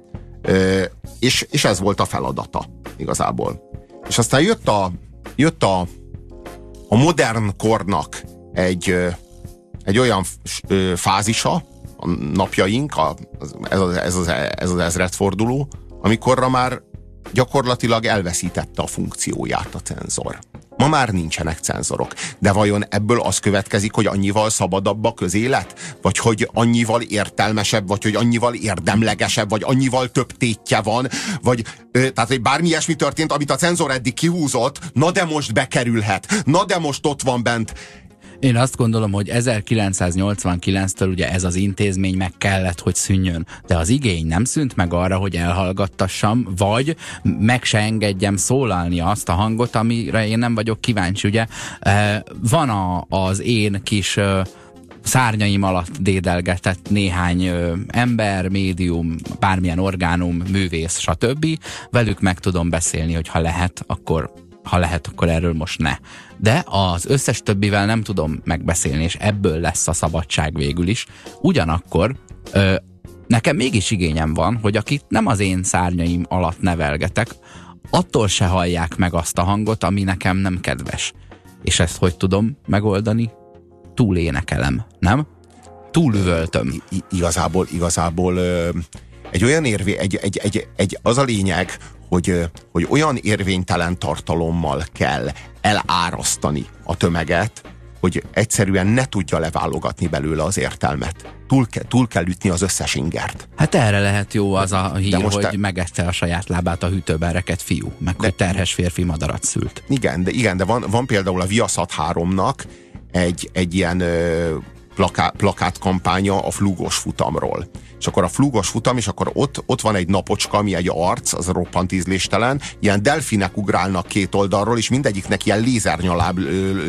És ez volt a feladata igazából. És aztán jött a modern kornak egy olyan fázisa, a napjaink, ez az ezredforduló, amikorra már gyakorlatilag elveszítette a funkcióját a cenzor. Ma már nincsenek cenzorok. De vajon ebből az következik, hogy annyival szabadabb a közélet? Vagy hogy annyival értelmesebb, vagy hogy annyival érdemlegesebb, vagy annyival több tétje van? Vagy, tehát, hogy bármi ilyesmi történt, amit a cenzor eddig kihúzott, na de most bekerülhet, na de most ott van bent. Én azt gondolom, hogy 1989-től ugye ez az intézmény meg kellett, hogy szűnjön. De az igény nem szűnt meg arra, hogy elhallgattassam, vagy meg se engedjem szólalni azt a hangot, amire én nem vagyok kíváncsi. Ugye van az én kis szárnyaim alatt dédelgetett néhány ember, médium, bármilyen orgánum, művész, stb. Velük meg tudom beszélni, hogy ha lehet, akkor erről most ne. De az összes többivel nem tudom megbeszélni, és ebből lesz a szabadság végül is. Ugyanakkor nekem mégis igényem van, hogy akit nem az én szárnyaim alatt nevelgetek, attól se hallják meg azt a hangot, ami nekem nem kedves. És ezt hogy tudom megoldani? Túlénekelem, nem? Túlüvöltöm. Igazából egy olyan az a lényeg, hogy olyan érvénytelen tartalommal kell elárasztani a tömeget, hogy egyszerűen ne tudja leválogatni belőle az értelmet. Túl kell ütni az összes ingert. Hát erre lehet jó az a hír, hogy megette a saját lábát a hűtőben rekedt fiú, hogy terhes férfi madarat szült. Igen, de van például a Viaszat 3-nak egy ilyen plakátkampánya a flúgos futamról. És akkor a flúgos futam, és akkor ott van egy napocska, ami egy arc, az roppant ízléstelen, ilyen delfinek ugrálnak két oldalról, és mindegyiknek ilyen lézernyaláb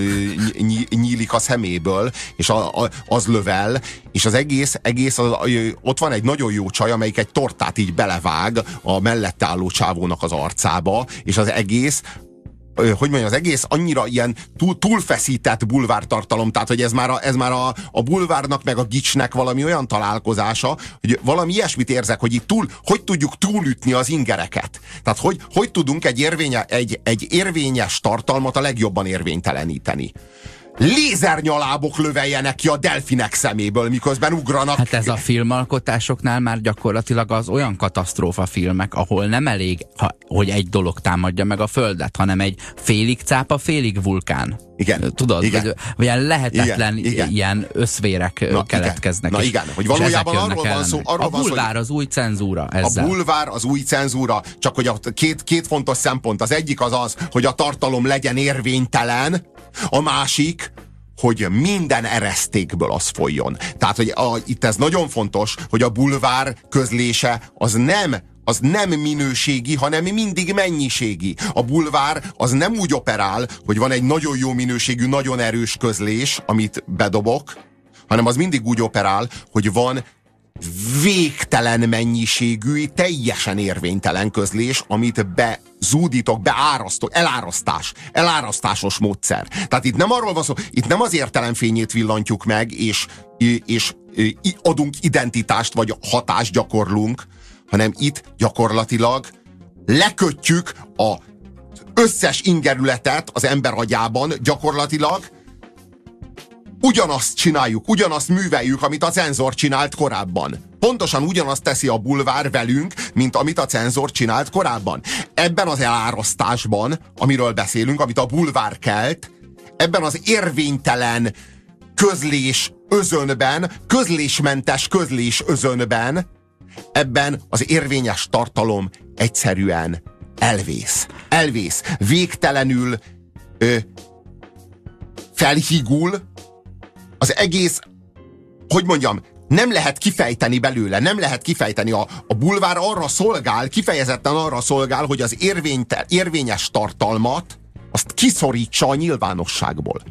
nyílik a szeméből, és az lövel, és az egész ott van egy nagyon jó csaj, amelyik egy tortát így belevág a mellette álló csávónak az arcába, és az egész az egész annyira ilyen túlfeszített bulvártartalom, tehát hogy ez már a bulvárnak meg a gicsnek valami olyan találkozása, hogy valami ilyesmit érzek, hogy itt hogy tudjuk túlütni az ingereket. Tehát hogy tudunk egy érvényes tartalmat a legjobban érvényteleníteni. Lézernyalábok löveljenek ki a delfinek szeméből, miközben ugranak. Hát ez a filmalkotásoknál már gyakorlatilag az olyan katasztrófa filmek, ahol nem elég, hogy egy dolog támadja meg a Földet, hanem egy félig cápa, félig vulkán. Igen. Tudod? Igen. Vagy ilyen lehetetlen ilyen összvérek keletkeznek. Na igen, hogy valójában arról van szó. A bulvár az új cenzúra ezzel. A bulvár az új cenzúra, csak hogy a két fontos szempont. Az egyik az, hogy a tartalom legyen érvénytelen, a másik, hogy minden eresztékből az folyjon. Tehát, hogy itt ez nagyon fontos, hogy a bulvár közlése az nem minőségi, hanem mindig mennyiségi. A bulvár az nem úgy operál, hogy van egy nagyon jó minőségű, nagyon erős közlés, amit bedobok, hanem az mindig úgy operál, hogy van végtelen mennyiségű, teljesen érvénytelen közlés, amit bezúdítok, beárasztok, elárasztásos módszer. Tehát itt nem arról van szó, itt nem az értelemfényét villantjuk meg, és adunk identitást, vagy hatást gyakorlunk, hanem itt gyakorlatilag lekötjük az összes ingerületet az ember agyában, gyakorlatilag ugyanazt csináljuk, ugyanazt műveljük, amit a cenzor csinált korábban. Pontosan ugyanazt teszi a bulvár velünk, mint amit a cenzor csinált korábban. Ebben az elárasztásban, amiről beszélünk, amit a bulvár kelt, ebben az érvénytelen közlés özönben, közlésmentes közlés özönben, ebben az érvényes tartalom egyszerűen elvész. Elvész. Végtelenül felhígul. Az egész, hogy mondjam, nem lehet kifejteni belőle, nem lehet kifejteni. A bulvár arra szolgál, kifejezetten arra szolgál, hogy az érvényes tartalmat azt kiszorítsa a nyilvánosságból.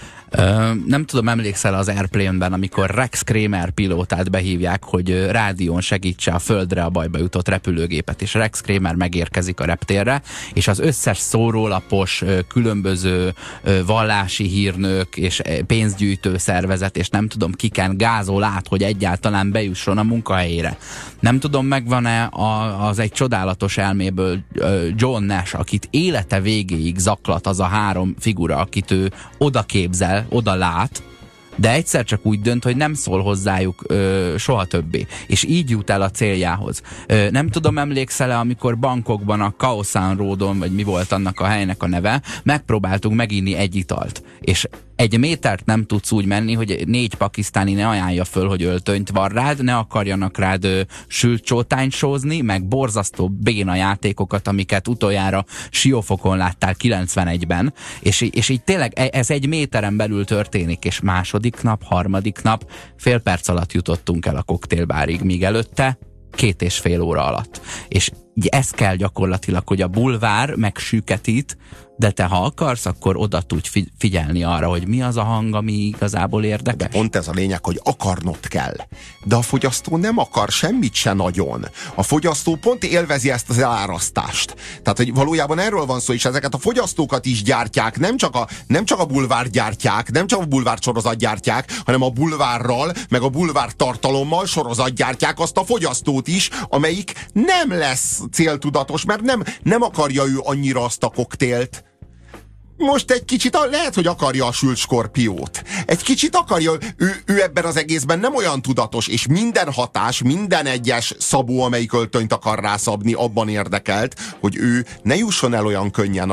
Nem tudom, emlékszel az Airplane-ben, amikor Rex Kramer pilótát behívják, hogy rádión segítse a földre a bajba jutott repülőgépet, és Rex Kramer megérkezik a reptérre, és az összes szórólapos, különböző vallási hírnök és pénzgyűjtő szervezet, és nem tudom kiken gázol át, hogy egyáltalán bejusson a munkahelyére. Nem tudom, megvan-e az egy csodálatos elméből John Nash, akit élete végéig zaklat az a 3 figura, akit ő oda képzel, oda lát, de egyszer csak úgy dönt, hogy nem szól hozzájuk soha többé. És így jut el a céljához. Nem tudom, emlékszel-e, amikor Bangkokban a Khao San Roadon, vagy mi volt annak a helynek a neve, megpróbáltunk meginni egy italt. És 1 métert nem tudsz úgy menni, hogy 4 pakisztáni ne ajánlja föl, hogy öltönyt van rád, ne akarjanak rád sült csótányt sózni, meg borzasztó béna játékokat, amiket utoljára Siófokon láttál 91-ben, és így tényleg ez 1 méteren belül történik, és második nap, harmadik nap, fél perc alatt jutottunk el a koktélbárig, míg előtte 2,5 óra alatt. És ez kell gyakorlatilag, hogy a bulvár megsüketít, de te ha akarsz, akkor oda tudj figyelni arra, hogy mi az a hang, ami igazából érdekes. De pont ez a lényeg, hogy akarnod kell. De a fogyasztó nem akar semmit se nagyon. A fogyasztó pont élvezi ezt az elárasztást. Tehát, hogy valójában erről van szó, és ezeket a fogyasztókat is gyártják, nem csak a bulvár gyártják, nem csak a bulvár sorozat gyártják, hanem a bulvárral, meg a bulvár tartalommal sorozat gyártják azt a fogyasztót is, amelyik nem lesz céltudatos, mert nem akarja ő annyira azt a koktélt. Most egy kicsit lehet, hogy akarja a sült skorpiót. Egy kicsit akarja, ő ebben az egészben nem olyan tudatos, és minden hatás, minden egyes szabó, amelyik öltönyt akar rászabni, abban érdekelt, hogy ő ne jusson el olyan könnyen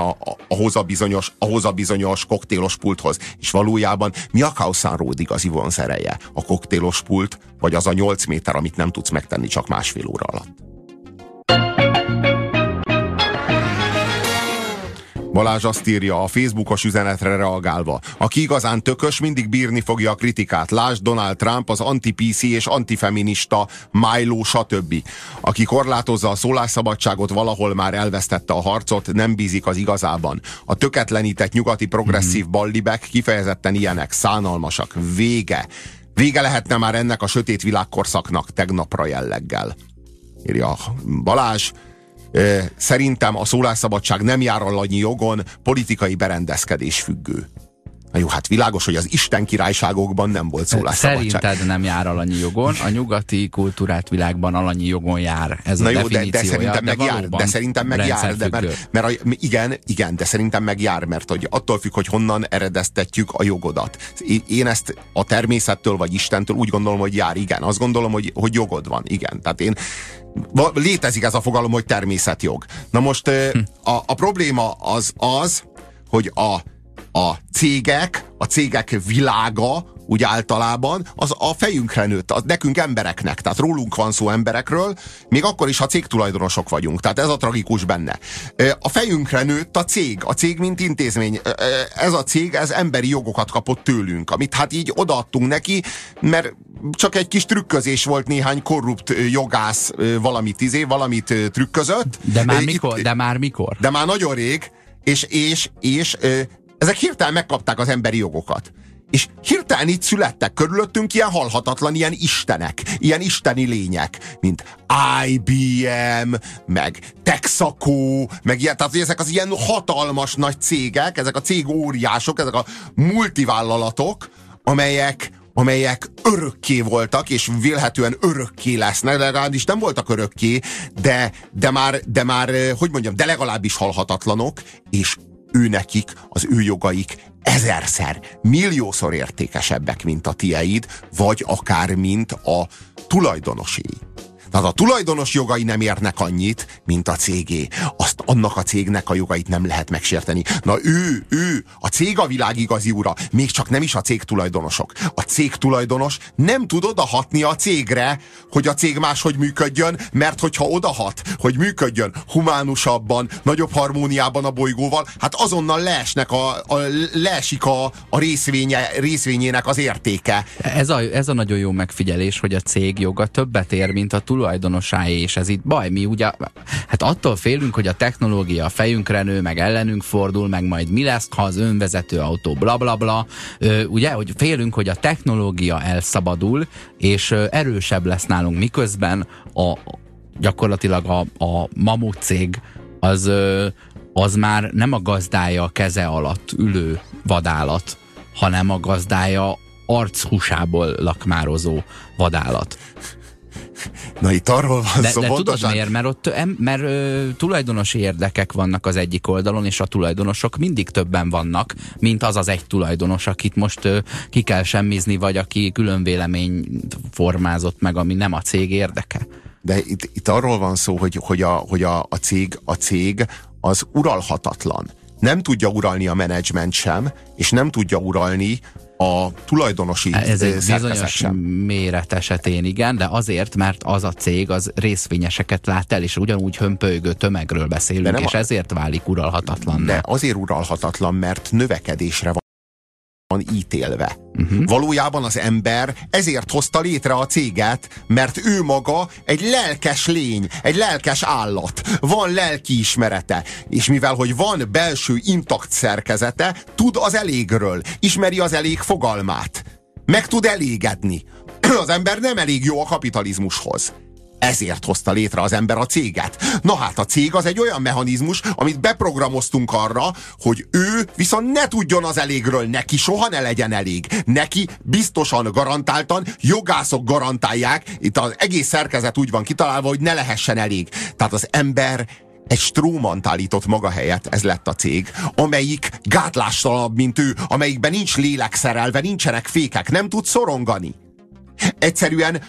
ahhoz a bizonyos koktélos pulthoz. És valójában mi a Khao San Road igazi vonzereje? A koktélos pult, vagy az a 8 méter, amit nem tudsz megtenni csak 1,5 óra alatt? Balázs azt írja a Facebookos üzenetre reagálva: aki igazán tökös, mindig bírni fogja a kritikát. Lásd Donald Trump, az anti-PC és antifeminista Milo, stb. Aki korlátozza a szólásszabadságot, valahol már elvesztette a harcot, nem bízik az igazában. A töketlenített nyugati progresszív ballibek kifejezetten ilyenek, szánalmasak. Vége lehetne már ennek a sötét világkorszaknak tegnapra jelleggel. Írja Balázs. Szerintem a szólásszabadság nem jár alanyi jogon, politikai berendezkedés függő. Na jó, hát világos, hogy az Isten királyságokban nem volt szólásszabadság. Szerinted nem jár alanyi jogon, a nyugati kultúrát világban alanyi jogon jár. Ez na a jó, definíciója. De szerintem megjár. Igen, de szerintem megjár, mert hogy attól függ, hogy honnan eredeztetjük a jogodat. Én ezt a természettől vagy Istentől úgy gondolom, hogy jár, igen. Azt gondolom, hogy jogod van, igen. Tehát létezik ez a fogalom, hogy természetjog. Na most a probléma az, hogy a cégek világa úgy általában az a fejünkre nőtt, nekünk embereknek, tehát rólunk van szó, emberekről, még akkor is, ha cégtulajdonosok vagyunk, tehát ez a tragikus benne. A fejünkre nőtt a cég mint intézmény, ez a cég, ez emberi jogokat kapott tőlünk, amit hát így odaadtunk neki, mert csak egy kis trükközés volt, néhány korrupt jogász valamit trükközött. De már mikor? De már nagyon rég, és ezek hirtelen megkapták az emberi jogokat. És hirtelen itt születtek körülöttünk ilyen halhatatlan, ilyen istenek, ilyen isteni lények, mint IBM, meg Texaco, meg ilyen, tehát ezek az ilyen hatalmas nagy cégek, ezek a cégóriások, ezek a multivállalatok, amelyek örökké voltak, és vélhetően örökké lesznek, legalábbis nem voltak örökké, de már, hogy mondjam, de legalábbis halhatatlanok, és ő nekik az ő jogaik ezerszer, milliószor értékesebbek, mint a tieid, vagy akár mint a tulajdonosé. Tehát a tulajdonos jogai nem érnek annyit, mint a cégé. Annak a cégnek a jogait nem lehet megsérteni. Na a cég a világ igazi ura, még csak nem is a cég tulajdonosok. A cég tulajdonos nem tud odahatni a cégre, hogy a cég máshogy működjön, mert hogyha odahat, hogy működjön humánusabban, nagyobb harmóniában a bolygóval, hát azonnal leesik a részvényének az értéke. Ez a nagyon jó megfigyelés, hogy a cég joga többet ér, mint a tulajdonosáé, és ez itt baj. Mi ugye, hát attól félünk, hogy a technológia a fejünkre nő, meg ellenünk fordul, meg majd mi lesz, ha az önvezető autó blablabla. Ugye, hogy félünk, hogy a technológia elszabadul, és erősebb lesz nálunk, miközben gyakorlatilag a mamut cég az már nem a gazdája a keze alatt ülő vadállat, hanem a gazdája archúsából lakmározó vadállat. Na itt arról van szó. De tudod miért? Mert tulajdonosi érdekek vannak az egyik oldalon, és a tulajdonosok mindig többen vannak, mint az egy tulajdonos, akit most ki kell semmizni, vagy aki külön véleményt formázott meg, ami nem a cég érdeke. De itt arról van szó, hogy a cég az uralhatatlan. Nem tudja uralni a menedzsment sem, és nem tudja uralni a tulajdonosi szerkezet sem. Ez egy bizonyos méret esetén igen, de azért, mert az a cég az részvényeseket lát el, és ugyanúgy hömpölygő tömegről beszélünk, és ezért válik uralhatatlan. De azért uralhatatlan, mert növekedésre van ítélve. Valójában az ember ezért hozta létre a céget, mert ő maga egy lelkes lény, egy lelkes állat. Van lelkiismerete, és mivel, hogy van belső intakt szerkezete, tud az elégről, ismeri az elég fogalmát. Meg tud elégedni. Az ember nem elég jó a kapitalizmushoz. Ezért hozta létre az ember a céget. Na hát a cég az egy olyan mechanizmus, amit beprogramoztunk arra, hogy ő viszont ne tudjon az elégről, neki soha ne legyen elég. Neki biztosan, garantáltan, jogászok garantálják, itt az egész szerkezet úgy van kitalálva, hogy ne lehessen elég. Tehát az ember egy strómant állított maga helyett, ez lett a cég, amelyik gátlástalanabb, mint ő, amelyikben nincs lélek szerelve, nincsenek fékek, nem tud szorongani. Egyszerűen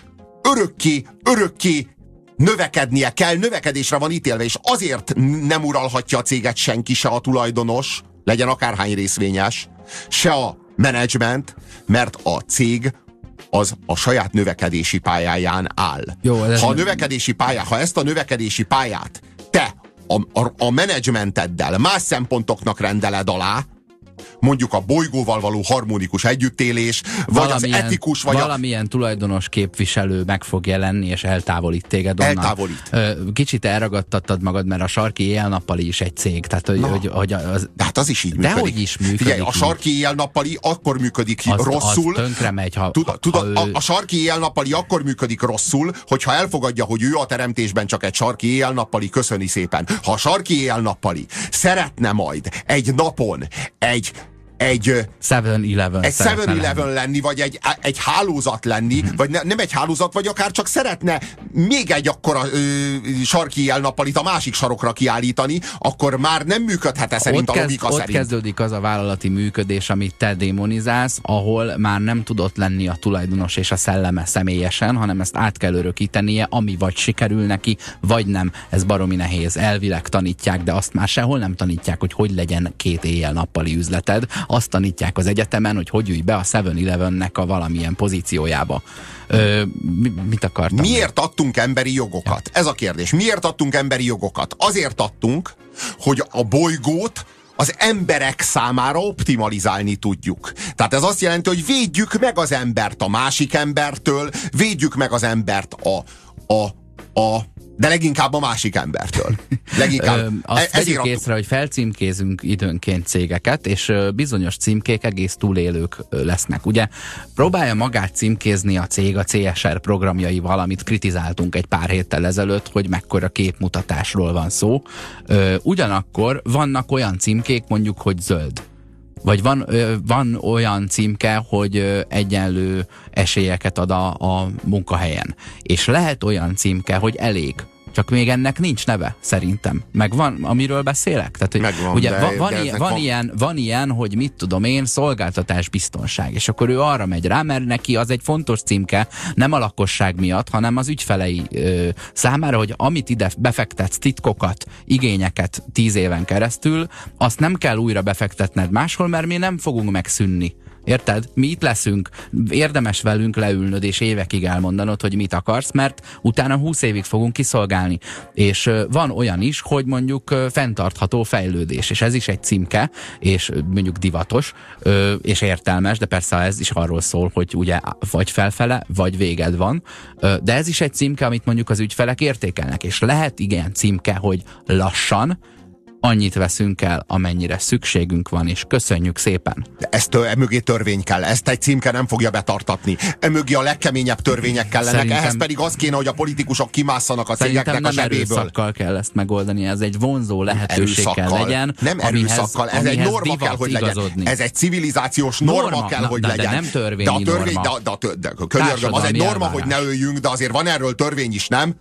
örökké növekednie kell, növekedésre van ítélve, és azért nem uralhatja a céget senki, se a tulajdonos, legyen akárhány részvényes, se a menedzsment, mert a cég az a saját növekedési pályáján áll. Jó, ha ezt a növekedési pályát te a menedzsmenteddel más szempontoknak rendeled alá, mondjuk a bolygóval való harmonikus együttélés, vagy az etikus, vagy valamilyen tulajdonos képviselő meg fog jelenni, és eltávolít téged onnan. Eltávolít. Kicsit elragadtattad magad, mert a sarki éjjel-nappali is egy cég. Tehát, de hát az is így működik. Dehogy is működik. Figyelj, a sarki éjjel-nappali akkor működik rosszul. Az tönkre megy, a sarki éjjel-nappali akkor működik rosszul, hogyha elfogadja, hogy ő a teremtésben csak egy sarki éjjel-nappali, köszöni szépen. Ha a sarki éjjel-nappali szeretne majd egy napon egy 7-Eleven lenni, vagy egy hálózat lenni, vagy nem egy hálózat, vagy akár csak szeretne még egy akkora sarki éjjel-nappalit a másik sarokra kiállítani, akkor már nem működhet szerint a logika szerint. Ott kezdődik az a vállalati működés, amit te démonizálsz, ahol már nem tudott lenni a tulajdonos és a szelleme személyesen, hanem ezt át kell örökítenie, ami vagy sikerül neki, vagy nem. Ez baromi nehéz. Elvileg tanítják, de azt már sehol nem tanítják, hogy legyen 2 éjjel-nappali üzleted. Azt tanítják az egyetemen, hogy ülj be a 7-Elevennek a valamilyen pozíciójába. Mit akartam? Miért adtunk emberi jogokat? Ez a kérdés. Miért adtunk emberi jogokat? Azért adtunk, hogy a bolygót az emberek számára optimalizálni tudjuk. Tehát ez azt jelenti, hogy védjük meg az embert a másik embertől, védjük meg az embert de leginkább a másik embertől. Azt vegyük észre, hogy felcímkézünk időnként cégeket, és bizonyos címkék egész túlélők lesznek. Ugye próbálja magát címkézni a cég a CSR programjaival, amit kritizáltunk egy pár héttel ezelőtt, hogy mekkora képmutatásról van szó. Ugyanakkor vannak olyan címkék, mondjuk, hogy zöld. Vagy van olyan címke, hogy egyenlő esélyeket ad a munkahelyen. És lehet olyan címke, hogy elég. csak még ennek nincs neve, szerintem. Meg van, amiről beszélek? Tehát, hogy megvan, ugye van ilyen, hogy mit tudom én, szolgáltatásbiztonság, és akkor ő arra megy rá, mert neki az egy fontos címke, nem a lakosság miatt, hanem az ügyfelei számára, hogy amit ide befektetsz, titkokat, igényeket 10 éven keresztül, azt nem kell újra befektetned máshol, mert mi nem fogunk megszűnni. Érted? Mi itt leszünk, érdemes velünk leülnöd és évekig elmondanod, hogy mit akarsz, mert utána 20 évig fogunk kiszolgálni. És van olyan is, hogy mondjuk fenntartható fejlődés, és ez is egy címke, és mondjuk divatos, és értelmes, de persze ez is arról szól, hogy ugye vagy felfele, vagy véged van, de ez is egy címke, amit mondjuk az ügyfelek értékelnek, és lehet igen címke, hogy lassan, annyit veszünk el, amennyire szükségünk van, és köszönjük szépen. De emögé törvény kell, ezt egy címke nem fogja betartatni. Emögé a legkeményebb törvények kellenek, szerintem, ehhez pedig az kéne, hogy a politikusok kimásszanak a cégeknek a zsebéből. Nem erőszakkal kell ezt megoldani, ez egy vonzó lehetőség kell legyen. Nem erőszakkal, ez egy norma kell, hogy legyen. Ez egy civilizációs norma kell, hogy legyen. De nem törvényi norma. Könyörgöm, az egy norma, hogy ne öljünk, de azért van erről törvény is, nem?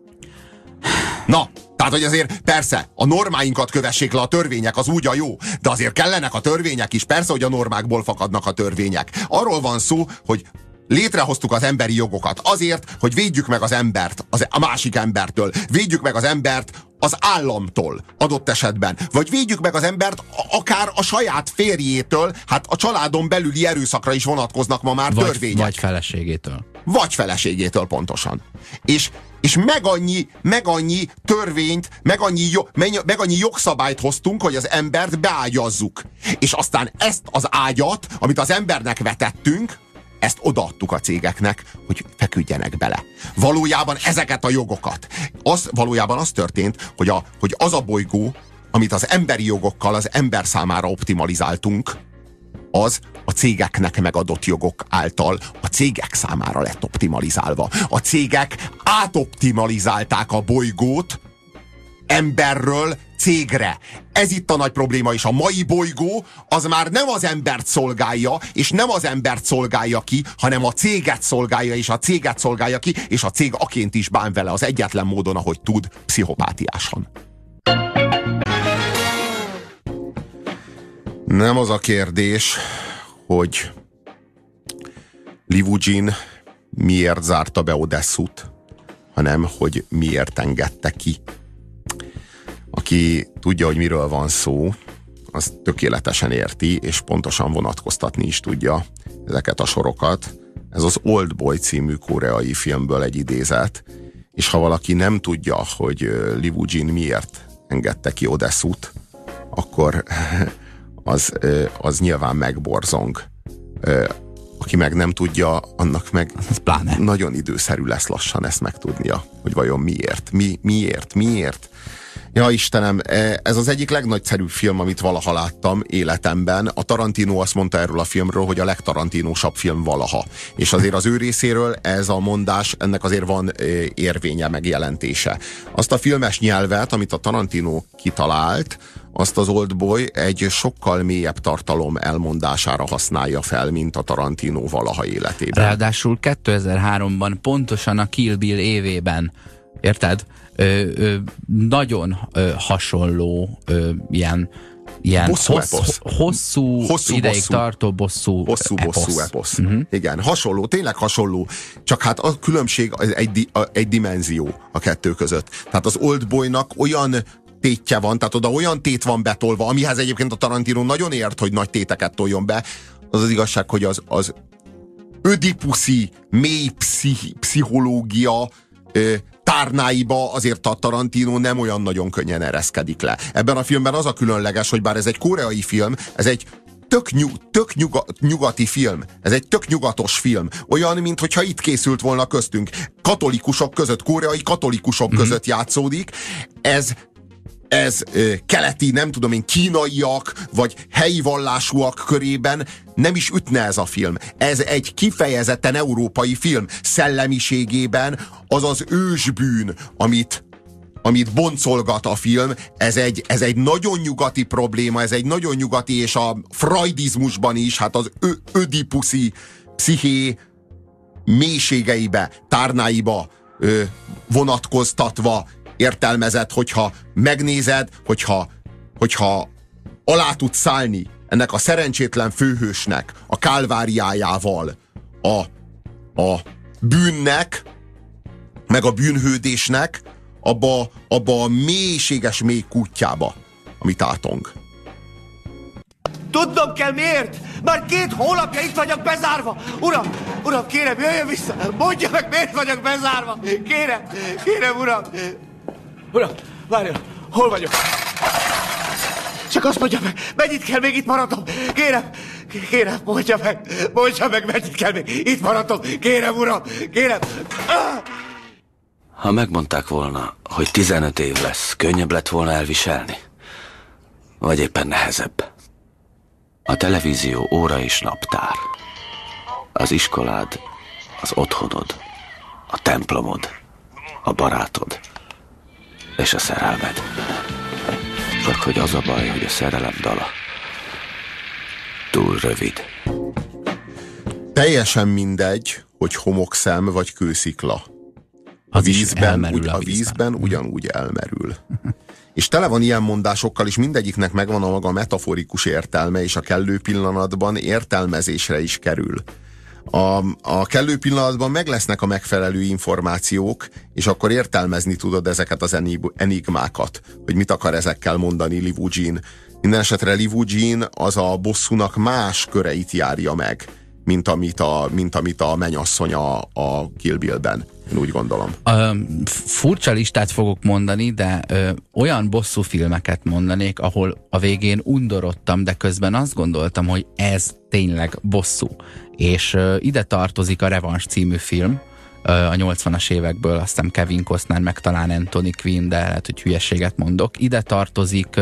Na, tehát, hogy azért persze, a normáinkat kövessék le a törvények, az úgy a jó, de azért kellenek a törvények is, persze, hogy a normákból fakadnak a törvények. Arról van szó, hogy létrehoztuk az emberi jogokat azért, hogy védjük meg az embert a másik embertől, védjük meg az embert az államtól adott esetben, vagy védjük meg az embert akár a saját férjétől, hát a családon belüli erőszakra is vonatkoznak ma már törvények. Vagy feleségétől. Vagy feleségétől pontosan. És meg annyi törvényt, meg annyi jogszabályt hoztunk, hogy az embert beágyazzuk. És aztán ezt az ágyat, amit az embernek vetettünk, ezt odaadtuk a cégeknek, hogy feküdjenek bele. Valójában ezeket a jogokat. Valójában az történt, hogy az a bolygó, amit az emberi jogokkal az ember számára optimalizáltunk, az a cégeknek megadott jogok által a cégek számára lett optimalizálva. A cégek átoptimalizálták a bolygót emberről cégre. Ez itt a nagy probléma is. A mai bolygó az már nem az embert szolgálja, és nem az embert szolgálja ki, hanem a céget szolgálja, és a céget szolgálja ki, és a cég aként is bán vele az egyetlen módon, ahogy tud, pszichopátiásan. Nem az a kérdés, hogy Livugin miért zárta be Odesszut, hanem hogy miért engedte ki. Aki tudja, hogy miről van szó, az tökéletesen érti, és pontosan vonatkoztatni is tudja ezeket a sorokat. Ez az Oldboy című koreai filmből egy idézet, és ha valaki nem tudja, hogy Livugin miért engedte ki Odesszut, akkor az nyilván megborzong. Aki meg nem tudja, annak meg nagyon időszerű lesz lassan ezt megtudnia, hogy vajon miért. Ja, Istenem, ez az egyik legnagyszerűbb film, amit valaha láttam életemben. A Tarantino azt mondta erről a filmről, hogy a legtarantinósabb film valaha. És azért az ő részéről ez a mondás, ennek azért van érvénye, megjelentése. Azt a filmes nyelvet, amit a Tarantino kitalált, azt az Oldboy egy sokkal mélyebb tartalom elmondására használja fel, mint a Tarantino valaha életében. Ráadásul 2003-ban, pontosan a Kill Bill évében, érted? Nagyon hasonló ilyen hosszú ideig tartó bosszú eposz. Igen, hasonló, tényleg hasonló, csak hát a különbség egy dimenzió a kettő között. Tehát az Oldboynak olyan tétje van, tehát oda olyan tét van betolva, amihez egyébként a Tarantino nagyon ért, hogy nagy téteket toljon be. Az igazság, hogy az ödipuszi, mély pszichológia tárnáiba azért a Tarantino nem olyan nagyon könnyen ereszkedik le. Ebben a filmben az a különleges, hogy bár ez egy koreai film, ez egy tök nyugati film. Ez egy tök nyugatos film. Olyan, mintha itt készült volna köztünk. Katolikusok között, koreai katolikusok között játszódik. Ez keleti, nem tudom én, kínaiak, vagy helyi vallásúak körében nem is ütne ez a film. Ez egy kifejezetten európai film. Szellemiségében az az ősbűn, amit boncolgat a film, ez egy nagyon nyugati probléma, ez egy nagyon nyugati, és a freudizmusban is, hát az ödipuszi psziché mélységeibe, tárnáiba vonatkoztatva értelmezett, hogyha megnézed, hogyha alá tudsz szállni ennek a szerencsétlen főhősnek a kálváriájával, a bűnnek, meg a bűnhődésnek, abba a mélységes mély kútjába, amit átong. Tudnom kell miért! Már 2 hónapja itt vagyok bezárva! Uram, kérem, jöjjön vissza! Mondja meg, miért vagyok bezárva! Kérem, uram! Uram, várjon, hol vagyok? Csak azt mondja meg, mennyit kell még itt maradnom? Kérem, mondja meg, mennyit kell még itt maradnom? Kérem, uram, kérem! Ha megmondták volna, hogy 15 év lesz, könnyebb lett volna elviselni? Vagy éppen nehezebb? A televízió óra és naptár. Az iskolád, az otthonod, a templomod, a barátod és a szerelmed. Csak hogy az a baj, hogy a szerelem dala túl rövid. Teljesen mindegy, hogy homokszem vagy kőszikla. A vízben ugyanúgy elmerül. És tele van ilyen mondásokkal, és mindegyiknek megvan a maga metaforikus értelme, és a kellő pillanatban értelmezésre is kerül. A kellő pillanatban meg lesznek a megfelelő információk, és akkor értelmezni tudod ezeket az enigmákat, hogy mit akar ezekkel mondani Li Wu Jin. Minden esetre Li Wu Jin az a bosszúnak más köreit járja meg, mint amit a mennyasszony a Kill Bill-ben. Én úgy gondolom. Furcsa listát fogok mondani, de olyan bosszú filmeket mondanék, ahol a végén undorodtam, de közben azt gondoltam, hogy ez tényleg bosszú. És ide tartozik a Revans című film, a 80-as évekből, aztán Kevin Costner, meg talán Anthony Quinn, de lehet, hogy hülyeséget mondok. Ide tartozik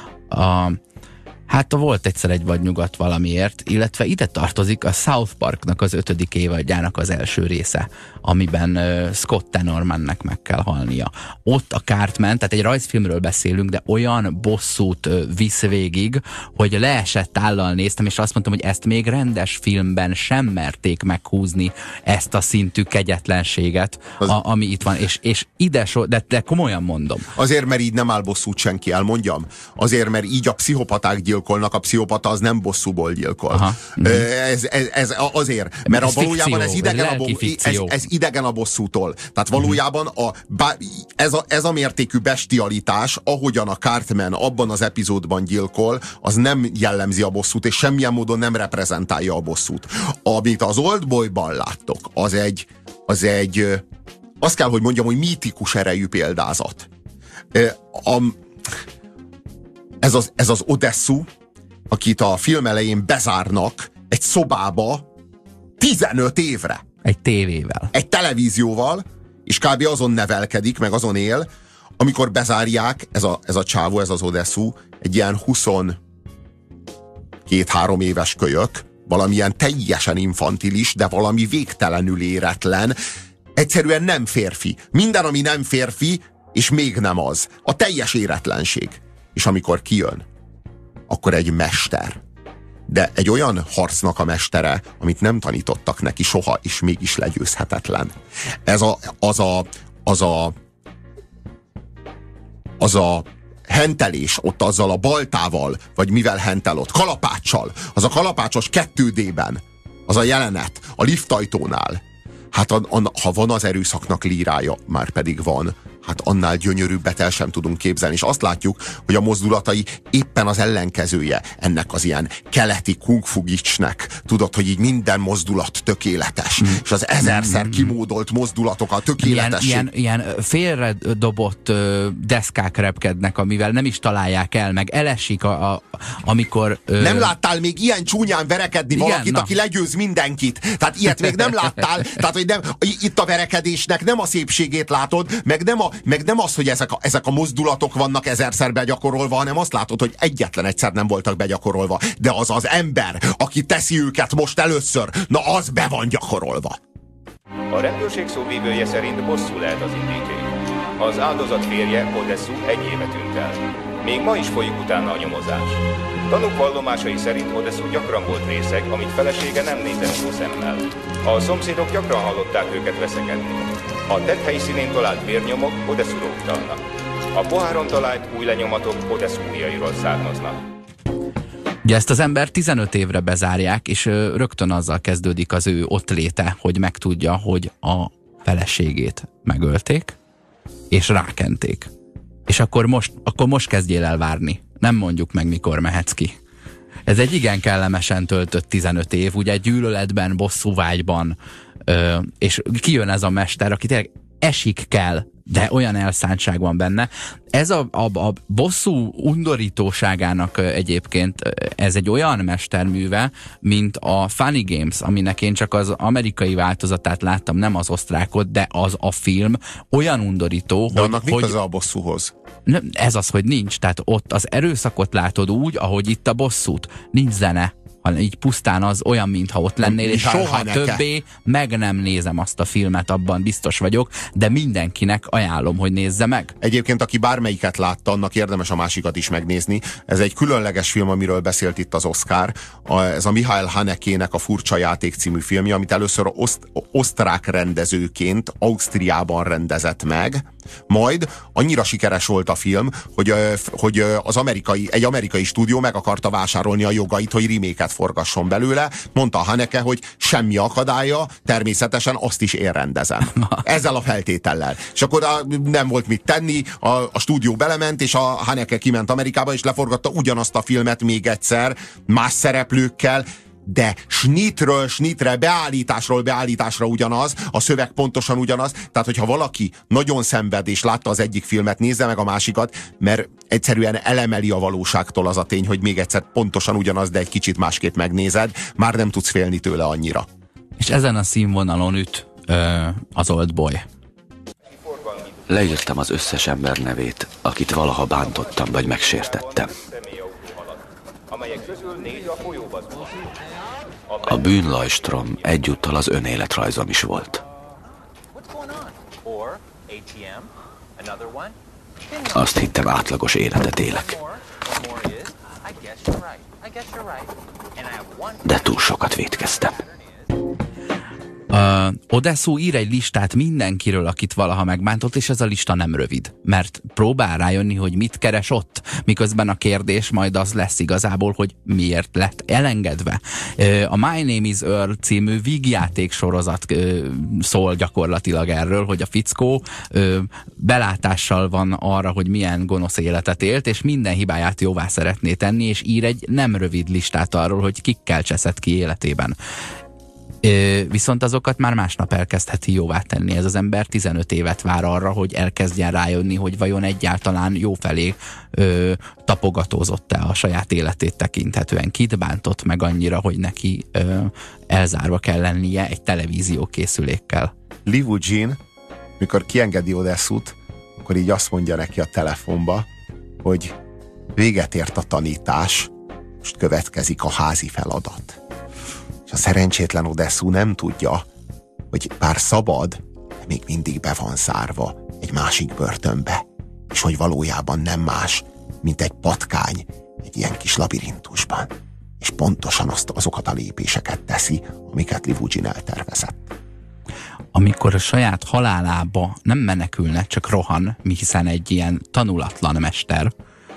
volt egyszer egy vadnyugat valamiért, illetve ide tartozik a South Parknak az 5. évadjának az első része, amiben Scott Tenormannek meg kell halnia. Ott a Cartman, tehát egy rajzfilmről beszélünk, de olyan bosszút visz végig, hogy leesett állal néztem, és azt mondtam, hogy ezt még rendes filmben sem merték meghúzni, ezt a szintű kegyetlenséget, ami itt van, és ide de komolyan mondom. Azért, mert így nem áll bosszút senki, elmondjam. Azért, mert így a pszichopaták gyilkolnak, a pszicholópata az nem bosszúból gyilkol. Ez azért, mert ez valójában fikció, ez idegen a bosszútól. Tehát valójában ez a mértékű bestialitás, ahogyan a Cartman abban az epizódban gyilkol, az nem jellemzi a bosszút, és semmilyen módon nem reprezentálja a bosszút. Amit az Oldboyban láttok, az egy azt kell, hogy mondjam, hogy mítikus erejű példázat. Ez az Odesszu, akit a film elején bezárnak egy szobába 15 évre. Egy tévével. Egy televízióval, és kb. Azon nevelkedik, meg azon él, amikor bezárják, ez a csávó, ez az Odesszu, egy ilyen 22-3 éves kölyök, valamilyen teljesen infantilis, de valami végtelenül éretlen, egyszerűen nem férfi. Minden, ami nem férfi, és még nem az. A teljes éretlenség. És amikor kijön, akkor egy mester. De egy olyan harcnak a mestere, amit nem tanítottak neki soha, és mégis legyőzhetetlen. Az a hentelés ott azzal a baltával, vagy mivel hentel ott, kalapáccsal, az a kalapácsos 2D-ben, az a jelenet a liftajtónál. Hát ha van az erőszaknak lírája, már pedig van, hát annál gyönyörűbbet el sem tudunk képzelni. És azt látjuk, hogy a mozdulatai éppen az ellenkezője ennek az ilyen keleti kung fu gicsnek. Tudod, hogy így minden mozdulat tökéletes. És az ezerszer kimódolt mozdulatokat tökéletes. Ilyen félredobott deszkák repkednek, amivel nem is találják el, meg elesik, amikor... Nem láttál még ilyen csúnyán verekedni valakit, aki legyőz mindenkit. Tehát ilyet még nem láttál. Tehát, hogy nem, itt a verekedésnek nem a szépségét látod, meg nem az, hogy ezek a mozdulatok vannak ezerszer begyakorolva, hanem azt látod, hogy egyetlen egyszer nem voltak begyakorolva. De az az ember, aki teszi őket most először, na az be van gyakorolva. A rendőrség szóvívője szerint bosszú lehet az indíték. Az áldozat férje, Odesszu, 1 éve tűnt el. Még ma is folyik utána a nyomozás. Tanúk vallomásai szerint Odesszu gyakran volt részeg, amit felesége nem nézett jó szemmel. A szomszédok gyakran hallották őket veszekedni. A tett helyszínén talált vérnyomok Odesszu utalnak. A poháron talált új lenyomatok Odesszu ujjairól származnak. Ugye ezt az ember 15 évre bezárják, és rögtön azzal kezdődik az ő ott léte, hogy megtudja, hogy a feleségét megölték, és rákenték. És akkor most kezdjél el várni. Nem mondjuk meg, mikor mehetsz ki. Ez egy igen kellemesen töltött 15 év, ugye gyűlöletben, bosszúvágyban, és kijön ez a mester, aki tényleg esik kell, de olyan elszántság van benne. Ez a bosszú undorítóságának egyébként ez egy olyan mesterműve, mint a Funny Games, aminek én csak az amerikai változatát láttam, nem az osztrákot, de az a film olyan undorító, de annak mi köze a bosszúhoz? Ez az, hogy nincs. Tehát ott az erőszakot látod úgy, ahogy itt a bosszút. Nincs zene, hanem így pusztán az olyan, mintha ott lennél, és soha többé meg nem nézem azt a filmet, abban biztos vagyok, de mindenkinek ajánlom, hogy nézze meg. Egyébként, aki bármelyiket látta, annak érdemes a másikat is megnézni. Ez egy különleges film, amiről beszélt itt az Oscar. Ez a Michael Hanekének a Furcsa játék című filmje, amit először osztrák rendezőként Ausztriában rendezett meg. Majd annyira sikeres volt a film, hogy egy amerikai stúdió meg akarta vásárolni a jogait, hogy remake-et forgasson belőle. Mondta Haneke, hogy semmi akadálya, természetesen azt is én rendezem. Ezzel a feltétellel. És akkor nem volt mit tenni, a stúdió belement, és a Haneke kiment Amerikába, és leforgatta ugyanazt a filmet még egyszer, más szereplőkkel, de snitről snitre, beállításra ugyanaz, a szöveg pontosan ugyanaz, tehát hogyha valaki nagyon szenved és látta az egyik filmet, nézze meg a másikat, mert egyszerűen elemeli a valóságtól az a tény, hogy még egyszer pontosan ugyanaz, de egy kicsit másképp megnézed, már nem tudsz félni tőle annyira. És ezen a színvonalon üt az Oldboy. Leírtam az összes ember nevét, akit valaha bántottam vagy megsértettem. A bűnlajstrom egyúttal az önéletrajzom is volt. Azt hittem, átlagos életet élek. De túl sokat vétkeztem. Odesszu ír egy listát mindenkiről, akit valaha megbántott, és ez a lista nem rövid, mert próbál rájönni, hogy mit keres ott, miközben a kérdés majd az lesz igazából, hogy miért lett elengedve. A My Name is Earl című vígjáték sorozat szól gyakorlatilag erről, hogy a fickó belátással van arra, hogy milyen gonosz életet élt, és minden hibáját jóvá szeretné tenni, és ír egy nem rövid listát arról, hogy kikkel cseszett ki életében. Viszont azokat már másnap elkezdheti jóvá tenni. Ez az ember 15 évet vár arra, hogy elkezdjen rájönni, hogy vajon egyáltalán jófelé tapogatózott-e a saját életét tekinthetően. Kit bántott meg annyira, hogy neki elzárva kell lennie egy televíziókészülékkel. Liu Jin, mikor kiengedi Odessút, akkor így azt mondja neki a telefonba, hogy véget ért a tanítás, most következik a házi feladat. A szerencsétlen Odesszu nem tudja, hogy bár szabad, de még mindig be van zárva egy másik börtönbe, és hogy valójában nem más, mint egy patkány egy ilyen kis labirintusban. És pontosan azokat a lépéseket teszi, amiket Liu Jin eltervezett. Amikor a saját halálába nem menekülnek, csak rohan, hiszen egy ilyen tanulatlan mester,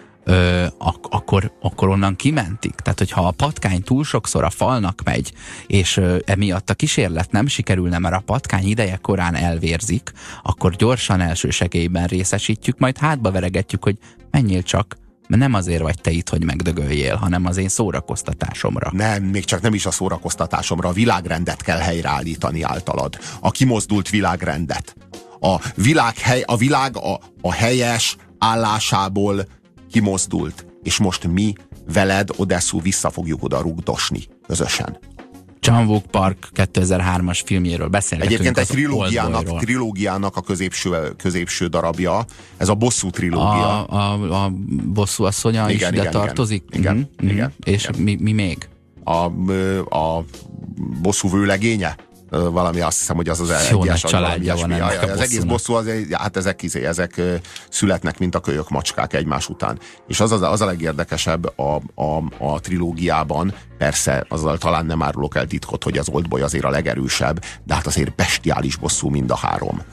akkor onnan kimentik. Tehát, hogyha a patkány túl sokszor a falnak megy, és emiatt a kísérlet nem sikerülne, mert a patkány ideje korán elvérzik, akkor gyorsan elsősegélyben részesítjük, majd hátba veregetjük, hogy menjél csak, mert nem azért vagy te itt, hogy megdögöljél, hanem az én szórakoztatásomra. Nem, még csak nem is a szórakoztatásomra, a világrendet kell helyreállítani általad. A kimozdult világrendet. A világ a helyes állásából kimozdult, és most mi veled, Odesszu, vissza fogjuk oda rugdosni közösen. John Wook Park 2003-as filmjéről beszélgetünk. Egyébként egy trilógiának a középső darabja, ez a Bosszú trilógia. A Bosszú asszonya is ide tartozik? Igen. És mi még? A Bosszú vőlegénye? Valami, azt hiszem, hogy az az egyes családja van az egész bosszú, hát ezek születnek, mint a kölyök macskák egymás után. És az a legérdekesebb a trilógiában, persze azzal talán nem árulok el titkot, hogy az Oldboy azért a legerősebb, de hát azért bestiális bosszú mind a három.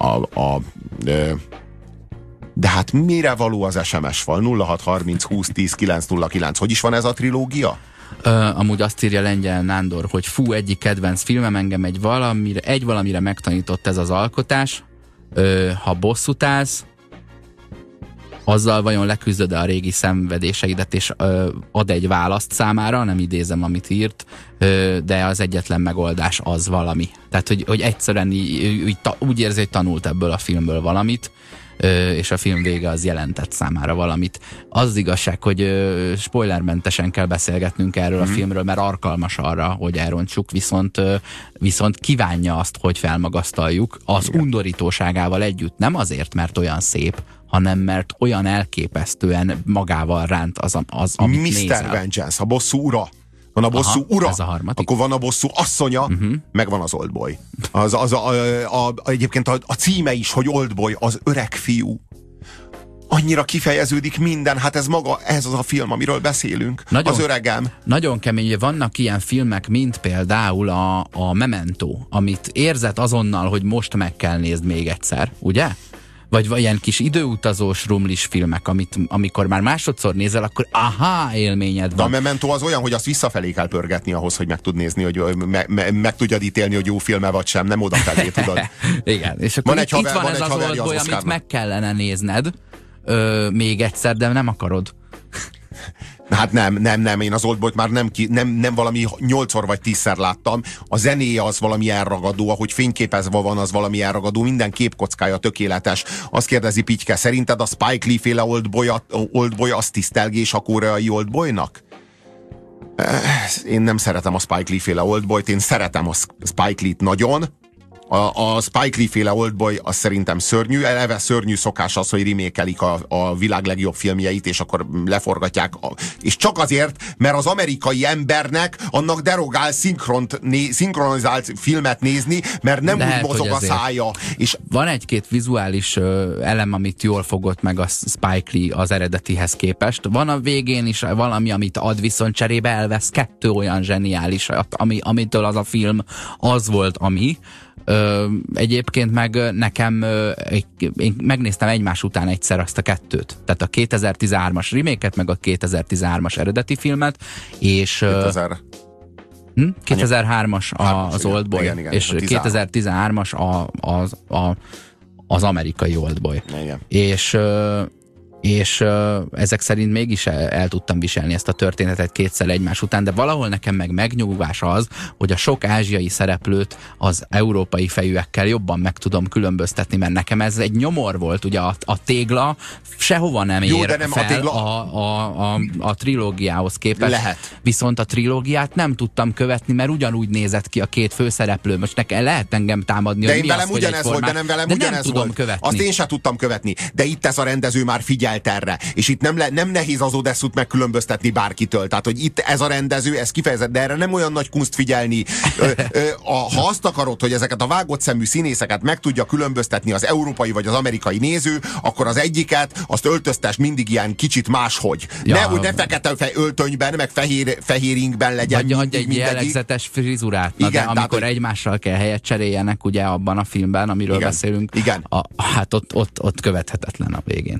De hát mire való az SMS fal? 0630 20 10 909. Hogy is van ez a trilógia? Amúgy azt írja Lengyel Nándor, hogy fú, egyik kedvenc filmem, engem egy valamire megtanított ez az alkotás. Ha bosszút állsz, azzal vajon leküzdöd a régi szenvedéseidet, és ad egy választ számára, nem idézem, amit írt, de az egyetlen megoldás az valami. Tehát, hogy egyszerűen úgy érzi, hogy tanult ebből a filmből valamit, és a film vége az jelentett számára valamit. Az igazság, hogy spoilermentesen kell beszélgetnünk erről a filmről, mert alkalmas arra, hogy elrontsuk, viszont kívánja azt, hogy felmagasztaljuk az undorítóságával együtt. Nem azért, mert olyan szép, hanem mert olyan elképesztően magával ránt amit nézel. Mr. Vengeance, a bosszú ura. Van a bosszú ura, akkor van a bosszú asszonya, meg van az Oldboy. Egyébként a címe is, hogy Oldboy, az öreg fiú. Annyira kifejeződik minden, hát ez az a film, amiről beszélünk. Az öregem. Nagyon kemény, vannak ilyen filmek, mint például a Memento, amit érzed azonnal, hogy most meg kell nézd még egyszer, ugye? Vagy ilyen kis időutazós rumlis filmek, amikor már másodszor nézel, akkor élményed van. De a Memento az olyan, hogy azt visszafelé kell pörgetni ahhoz, hogy meg tud nézni, hogy meg tudjad ítélni, hogy jó filme vagy sem, nem odafelé, tudod. Igen, és akkor itt van ez az Oldboy, amit meg kellene nézned még egyszer, de nem akarod. Hát nem, én az Oldboyt már nem valami 8-szor vagy 10-szer láttam. A zenéje az valami elragadó, ahogy fényképezve van, az valami elragadó, minden képkockája tökéletes. Azt kérdezi Pityke, szerinted a Spike Lee féle Oldboy az tisztelgés a koreai Oldboynak? Én nem szeretem a Spike Lee féle Oldboyt, én szeretem a Spike Lee-t nagyon. A Spike Lee féle Oldboy az szerintem szörnyű, eleve szörnyű szokás az, hogy remékelik a világ legjobb filmjeit, és akkor leforgatják. És csak azért, mert az amerikai embernek annak derogál szinkronizált filmet nézni, mert nem úgy mozog a szája. És van egy-két vizuális elem, amit jól fogott meg a Spike Lee az eredetihez képest. Van a végén is valami, amit ad, viszont cserébe elvesz 2 olyan zseniális, amitől az a film az volt, ami. Egyébként meg nekem én megnéztem egymás után egyszer azt a 2-t. Tehát a 2013-as remake-et, meg a 2013-as eredeti filmet, és 2003-as az Oldboy, igen, és 2013-as az amerikai Oldboy. És ezek szerint mégis el tudtam viselni ezt a történetet 2-szer egymás után, de valahol nekem meg megnyugvás az, hogy a sok ázsiai szereplőt az európai fejűekkel jobban meg tudom különböztetni, mert nekem ez egy nyomor volt, ugye a tégla sehova nem ér fel a trilógiához képest. Lehet. Viszont a trilógiát nem tudtam követni, mert ugyanúgy nézett ki a 2 főszereplő. Most nekem lehet engem támadni, de hogy én mi velem az, ugyanez volt, de nem velem ugyanez volt. Követni. Azt én sem tudtam követni. De itt ez a rendező már figyelt erre. És itt nem nehéz az Odesszút megkülönböztetni bárkitől. Tehát, hogy itt ez a rendező, ez kifejezett, de erre nem olyan nagy kunst figyelni. Ha azt akarod, hogy ezeket a vágott szemű színészeket meg tudja különböztetni az európai vagy az amerikai néző, akkor az egyiket, azt öltöztess mindig ilyen kicsit máshogy. Ja. Ne fekete öltönyben, meg fehér ingben legyen. Vagy adj egy jellegzetes frizurát. Igen, de amikor egymással kell helyet cseréljenek, ugye abban a filmben, amiről beszélünk, igen. Hát ott követhetetlen a végén.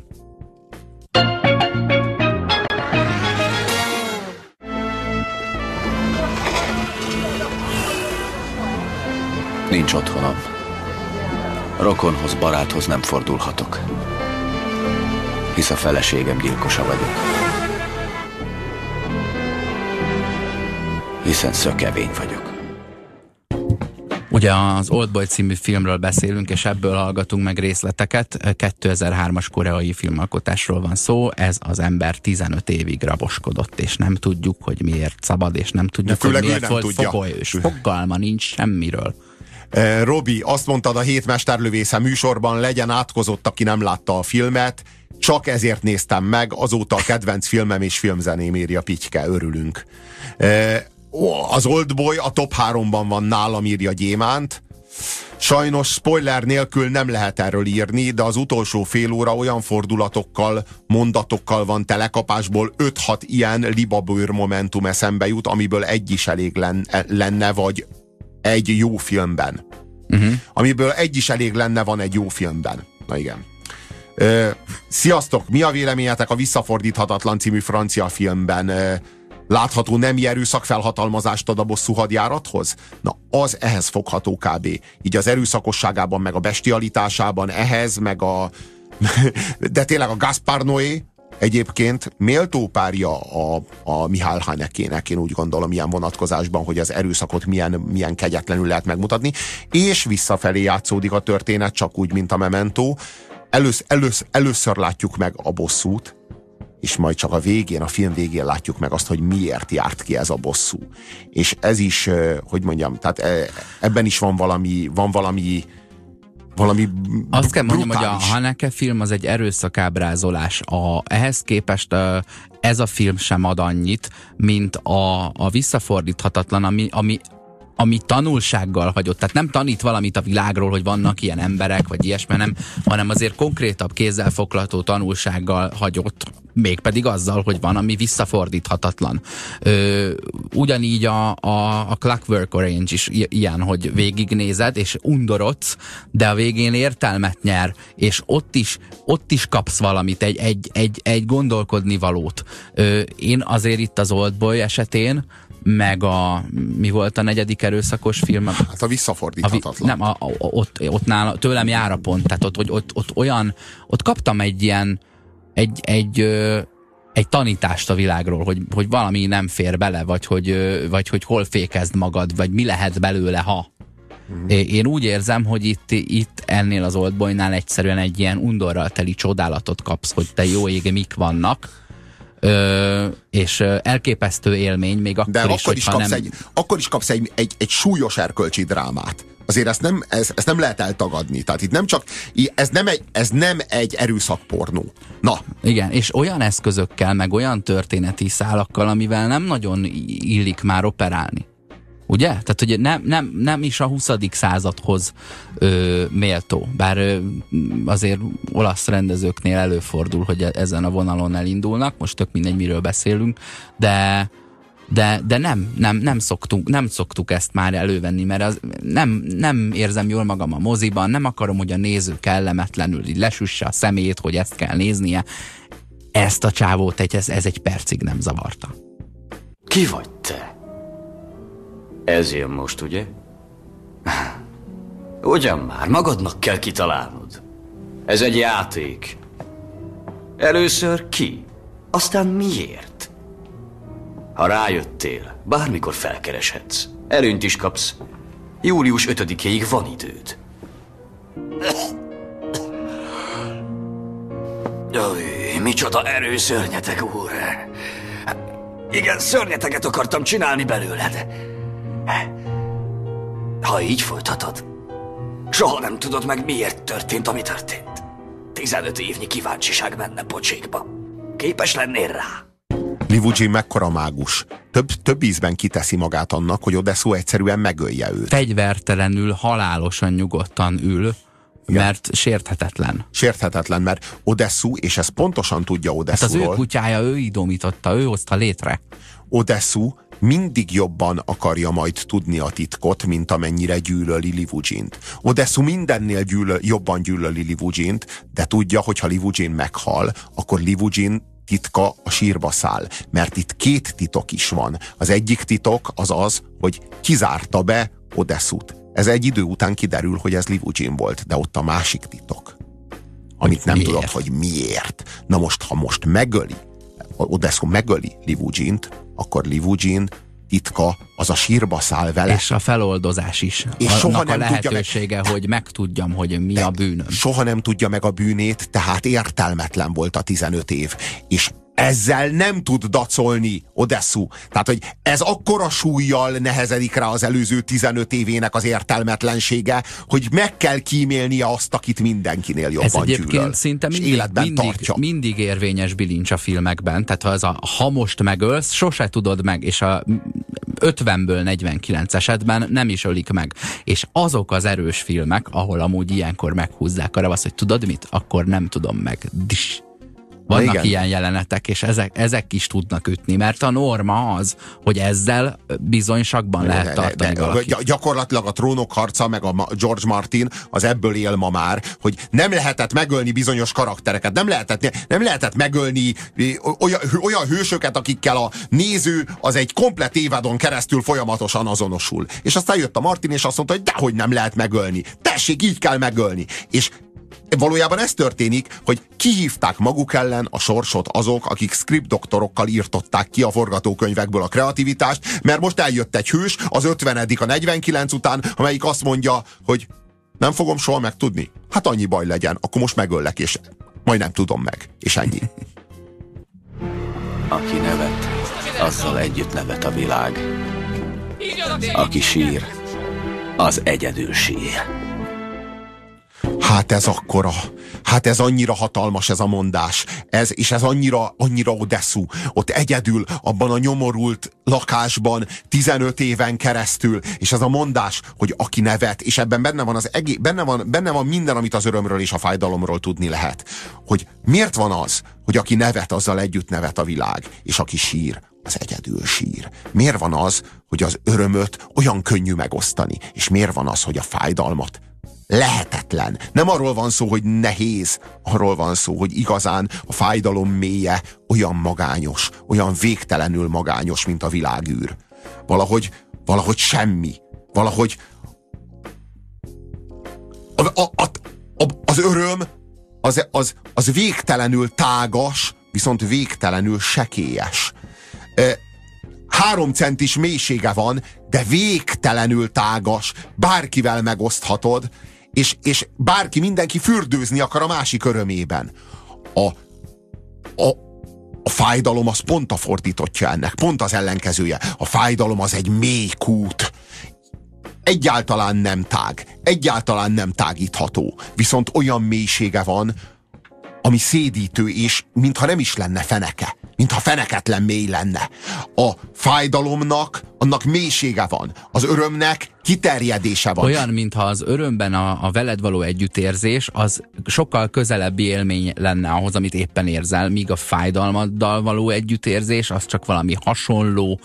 Nincs otthonom. Rokonhoz, baráthoz nem fordulhatok. Hisz a feleségem gyilkosa vagyok. Hiszen szökevény vagyok. Ugye az Oldboy című filmről beszélünk, és ebből hallgatunk meg részleteket. 2003-as koreai filmalkotásról van szó, ez az ember 15 évig raboskodott, és nem tudjuk, hogy miért szabad, és nem tudjuk, hogy miért volt fogolyős. Fogalma nincs semmiről. Robi, azt mondtad a Hét mesterlövésze műsorban, legyen átkozott, aki nem látta a filmet, csak ezért néztem meg, azóta a kedvenc filmem és filmzeném, írja Pityke, örülünk. Az Oldboy a top 3-ban van nálam, írja Gyémánt. Sajnos spoiler nélkül nem lehet erről írni, de az utolsó fél óra olyan fordulatokkal, mondatokkal van telekapásból 5-6 ilyen libabőr momentum eszembe jut, amiből egy is elég lenne, vagy egy jó filmben. Amiből egy is elég lenne van egy jó filmben. Na igen. Sziasztok! Mi a véleményetek a Visszafordíthatatlan című francia filmben látható nemi erőszak felhatalmazást ad a bosszú hadjárathoz? Na, az ehhez fogható kb. Így az erőszakosságában, meg a bestialitásában, ehhez, meg a... De tényleg a Gaspar Noé egyébként méltó párja a Mihály Hanekének, én úgy gondolom, ilyen vonatkozásban, hogy az erőszakot milyen kegyetlenül lehet megmutatni, és visszafelé játszódik a történet, csak úgy, mint a Memento. Először látjuk meg a bosszút, és majd csak a film végén látjuk meg azt, hogy miért járt ki ez a bosszú. És ez is, hogy mondjam, tehát ebben is van valami azt kell mondjam, hogy a Haneke film az egy erőszakábrázolás. Ehhez képest ez a film sem ad annyit, mint a Visszafordíthatatlan, ami tanulsággal hagyott. Tehát nem tanít valamit a világról, hogy vannak ilyen emberek, vagy ilyesmi, hanem azért konkrétabb, kézzelfogható tanulsággal hagyott, mégpedig azzal, hogy van, ami visszafordíthatatlan. Ugyanígy a Clockwork Orange is ilyen, hogy végignézed, és undorodsz, de a végén értelmet nyer, és ott is kapsz valamit, egy gondolkodni valót. Én azért itt az Oldboy esetén, meg mi volt a negyedik erőszakos film? Hát a Visszafordíthatatlan. Ott nála, tőlem jár a pont, tehát ott kaptam egy tanítást a világról, hogy valami nem fér bele, vagy hogy hol fékezd magad, vagy mi lehet belőle, ha. Én úgy érzem, hogy itt ennél az Oldboynál egyszerűen egy ilyen undorral teli csodálatot kapsz, hogy te jó ég, mik vannak, és elképesztő élmény, még akkor de is, akkor is kapsz egy súlyos erkölcsi drámát. Azért ezt nem lehet eltagadni. Tehát itt nem csak, ez nem egy erőszakpornó. Na. Igen, és olyan eszközökkel, meg olyan történeti szálakkal, amivel nem nagyon illik már operálni. Ugye? Tehát, hogy nem is a 20. századhoz méltó. Bár azért olasz rendezőknél előfordul, hogy ezen a vonalon elindulnak, most tök mindegy, miről beszélünk, de nem szoktuk ezt már elővenni, mert nem érzem jól magam a moziban, nem akarom, hogy a néző kellemetlenül így lesüsse a szemét, hogy ezt kell néznie. Ezt a csávót ez egy percig nem zavarta. Ki vagy te? Ez jön most, ugye? Ugyan már, magadnak kell kitalálnod. Ez egy játék. Először ki, aztán miért? Ha rájöttél, bármikor felkereshetsz. Előnyt is kapsz. Július 5-ig van időd. Jaj, micsoda erőszörnyetek, úr. Igen, szörnyeteket akartam csinálni belőled. Ha így folytatod, soha nem tudod meg, miért történt, ami történt. 15 évnyi kíváncsiság menne pocsékba. Képes lennél rá? Livugin mekkora mágus. Több ízben kiteszi magát annak, hogy Odesszu egyszerűen megölje őt. Fegyvertelenül, halálosan nyugodtan ül, mert sérthetetlen. Sérthetetlen, mert Odesszu, és ezt pontosan tudja Odesszuról. Hát az ő kutyája, ő idomította, ő hozta létre. Odesszu mindig jobban akarja majd tudni a titkot, mint amennyire gyűlöli Livugint. Odesszu mindennél jobban gyűlöli Livugint, de tudja, hogy ha Livugin meghal, akkor Livugin titka a sírba száll. Mert itt két titok is van. Az egyik titok az, hogy kizárta be Odessut. Ez egy idő után kiderül, hogy ez Livugin volt, de ott a másik titok, amit nem tudod, hogy miért. Na most, ha most megöli, Odesszu megöli Livugint, akkor Livugin titka az a sírba száll vele. És a feloldozás is. És soha nem a lehetősége, hogy megtudjam, hogy mi a bűnöm. Soha nem tudja meg a bűnét, tehát értelmetlen volt a 15 év. És ezzel nem tud dacolni Odesszu. Tehát, hogy ez akkora súllyal nehezedik rá az előző 15 évének az értelmetlensége, hogy meg kell kímélnie azt, akit mindenkinél jobban gyűlöl. Ez egyébként szinte mindig érvényes bilincs a filmekben. Tehát ha most megölsz, sose tudod meg, és a 50-ből 49 esetben nem is ölik meg. És azok az erős filmek, ahol amúgy ilyenkor meghúzzák a revasz, hogy tudod mit? Akkor nem tudom meg. Vannak ilyen jelenetek, és ezek is tudnak ütni, mert a norma az, hogy ezzel bizonyságban lehet tartani valakit. Gyakorlatilag a Trónok harca, meg a George Martin az ebből él ma már, hogy nem lehetett megölni bizonyos karaktereket, nem lehetett megölni olyan hősöket, akikkel a néző az egy komplett évadon keresztül folyamatosan azonosul. És aztán jött a Martin, és azt mondta, hogy dehogy nem lehet megölni. Tessék, így kell megölni. És valójában ez történik, hogy kihívták maguk ellen a sorsot azok, akik script doktorokkal írtották ki a forgatókönyvekből a kreativitást, mert most eljött egy hős, az 50. a 49 után, amelyik azt mondja, hogy nem fogom soha megtudni. Hát annyi baj legyen, akkor most megöllek, és majd nem tudom meg. És ennyi. Aki nevet, azzal együtt nevet a világ. Aki sír, az egyedül sír. Hát ez annyira hatalmas ez a mondás. És ez annyira Odesszu. Ott egyedül, abban a nyomorult lakásban 15 éven keresztül. És ez a mondás, hogy aki nevet, és ebben benne van minden, amit az örömről és a fájdalomról tudni lehet. Hogy miért van az, hogy aki nevet, azzal együtt nevet a világ, és aki sír, az egyedül sír. Miért van az, hogy az örömöt olyan könnyű megosztani, és miért van az, hogy a fájdalmat lehetetlen. Nem arról van szó, hogy nehéz, arról van szó, hogy igazán a fájdalom mélye olyan magányos, olyan végtelenül magányos, mint a világűr. Valahogy semmi. Valahogy az öröm az végtelenül tágas, viszont végtelenül sekélyes. 3 centis mélysége van, de végtelenül tágas, bárkivel megoszthatod, és mindenki fürdőzni akar a másik örömében. A fájdalom az pont a fordítottja ennek, pont az ellenkezője. A fájdalom az egy mély kút. Egyáltalán nem tág, egyáltalán nem tágítható, viszont olyan mélysége van, ami szédítő, és mintha nem is lenne feneke. Mintha feneketlen mély lenne. A fájdalomnak annak mélysége van. Az örömnek kiterjedése van. Olyan, mintha az örömben a veled való együttérzés az sokkal közelebbi élmény lenne ahhoz, amit éppen érzel, míg a fájdalmaddal való együttérzés az csak valami hasonló,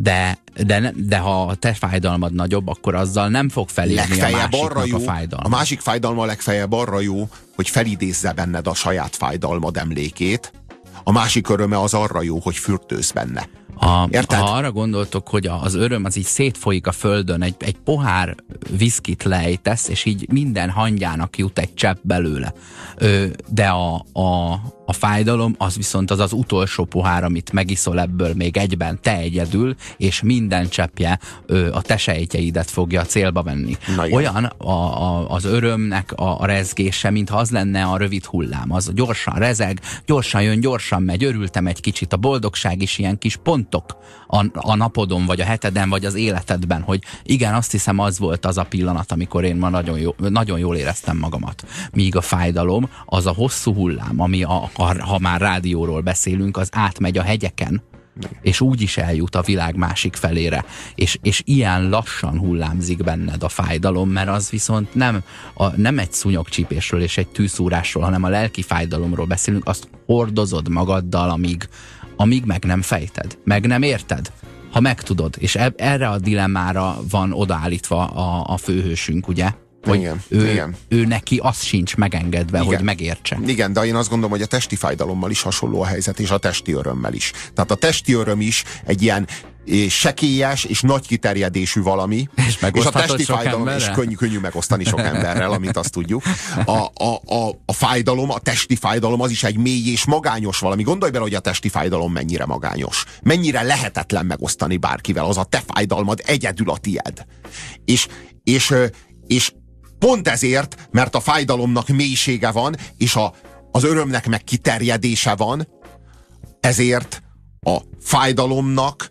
de ha a te fájdalmad nagyobb, akkor azzal nem fog felérni a másiknak a fájdalma. A másik fájdalma legfeljebb arra jó, hogy felidézze benned a saját fájdalmad emlékét. A másik öröme az arra jó, hogy fürdőz benne. Ha arra gondoltok, hogy az öröm az így szétfolyik a földön, egy pohár viszkit lejtesz, és így minden hangyának jut egy csepp belőle. De a fájdalom az viszont az utolsó pohár, amit megiszol ebből még egyben te egyedül, és minden cseppje a te sejtjeidet fogja célba venni. Olyan az örömnek a rezgése, mintha az lenne a rövid hullám. Az gyorsan rezeg, gyorsan jön, gyorsan megy, örültem egy kicsit. A boldogság is ilyen kis pontok a napodon, vagy a heteden, vagy az életedben, hogy igen, azt hiszem, az volt az a pillanat, amikor én ma nagyon jól éreztem magamat. Míg a fájdalom az a hosszú hullám, ami ha már rádióról beszélünk, az átmegy a hegyeken, és úgy is eljut a világ másik felére. És ilyen lassan hullámzik benned a fájdalom, mert az viszont nem egy szúnyogcsípésről és egy tűszúrásról, hanem a lelki fájdalomról beszélünk, azt hordozod magaddal, amíg meg nem fejted, meg nem érted, ha megtudod. És erre a dilemmára van odaállítva a főhősünk, ugye? Hogy igen. Ő neki az sincs megengedve, hogy megértse. Igen, de én azt gondolom, hogy a testi fájdalommal is hasonló a helyzet, és a testi örömmel is. Tehát a testi öröm is egy ilyen sekélyes és nagy kiterjedésű valami, és a testi fájdalom is könnyű megosztani sok emberrel, amit azt tudjuk. A fájdalom, a testi fájdalom az is egy mély és magányos valami. Gondolj bele, hogy a testi fájdalom mennyire magányos. Mennyire lehetetlen megosztani bárkivel. Az a te fájdalmad egyedül a tied. És pont ezért, mert a fájdalomnak mélysége van, és az örömnek meg kiterjedése van, ezért a fájdalomnak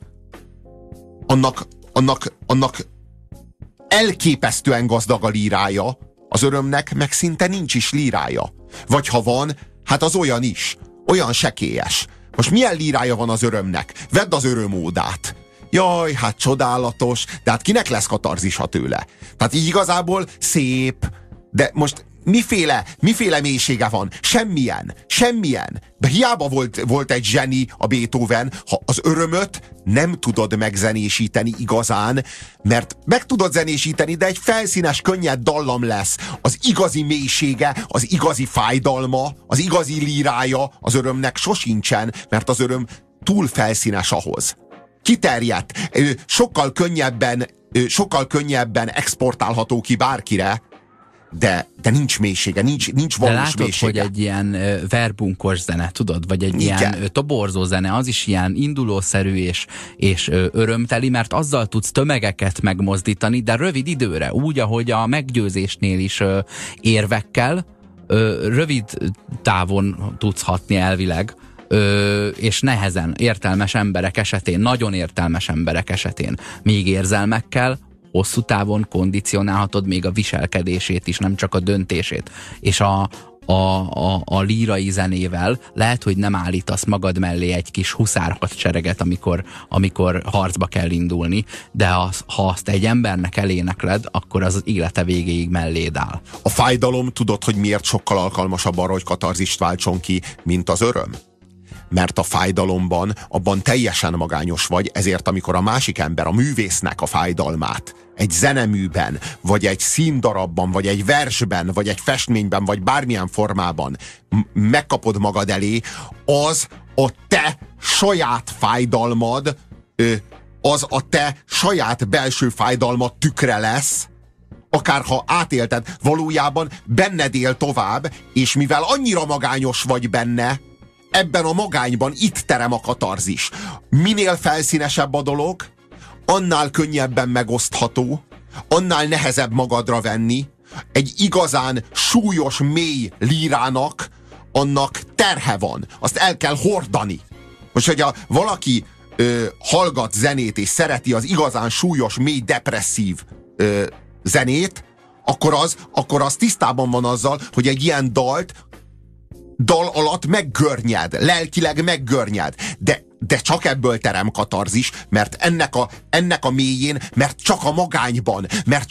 annak elképesztően gazdag a lírája, az örömnek meg szinte nincs is lírája. Vagy ha van, hát az olyan is, olyan sekélyes. Most milyen lírája van az örömnek? Vedd az örömódát. Jaj, hát csodálatos, de hát kinek lesz katarzisa tőle? Tehát így igazából szép, de most miféle mélysége van? Semmilyen. De hiába volt egy zseni a Beethoven, ha az örömöt nem tudod megzenésíteni igazán, mert meg tudod zenésíteni, de egy felszínes, könnyed dallam lesz. Az igazi mélysége, az igazi fájdalma, az igazi lírája az örömnek sosincsen, mert az öröm túl felszínes ahhoz. Kiterjedt, sokkal könnyebben exportálható ki bárkire, de nincs mélysége, nincs valós látod, mélysége. hogy egy ilyen verbunkos zene, tudod? Vagy egy ilyen toborzó zene, az is ilyen indulószerű és örömteli, mert azzal tudsz tömegeket megmozdítani, de rövid időre, úgy, ahogy a meggyőzésnél is érvekkel, rövid távon tudsz hatni elvileg, és nehezen értelmes emberek esetén, nagyon értelmes emberek esetén, még érzelmekkel, hosszú távon kondicionálhatod még a viselkedését is, nem csak a döntését. És a lírai zenével lehet, hogy nem állítasz magad mellé egy kis huszárhadsereget, amikor harcba kell indulni, de ha azt egy embernek elénekled, akkor az élete végéig melléd áll. A fájdalom, tudod, hogy miért sokkal alkalmasabb arra, hogy katarzist váltson ki, mint az öröm? Mert a fájdalomban abban teljesen magányos vagy, ezért amikor a másik ember, a művésznek a fájdalmát egy zeneműben, vagy egy színdarabban, vagy egy versben, vagy egy festményben, vagy bármilyen formában megkapod magad elé, az a te saját fájdalmad, az a te saját belső fájdalmad tükre lesz, akárha átélted, valójában benned él tovább, és mivel annyira magányos vagy benne, ebben a magányban itt terem a katarzis. Minél felszínesebb a dolog, annál könnyebben megosztható, annál nehezebb magadra venni. Egy igazán súlyos, mély lírának annak terhe van. Azt el kell hordani. Most, hogyha valaki hallgat zenét és szereti az igazán súlyos, mély, depresszív zenét, akkor az tisztában van azzal, hogy egy ilyen dal alatt meggörnyed, lelkileg meggörnyed, de csak ebből terem katarzis, mert ennek a mélyén, mert csak a magányban, mert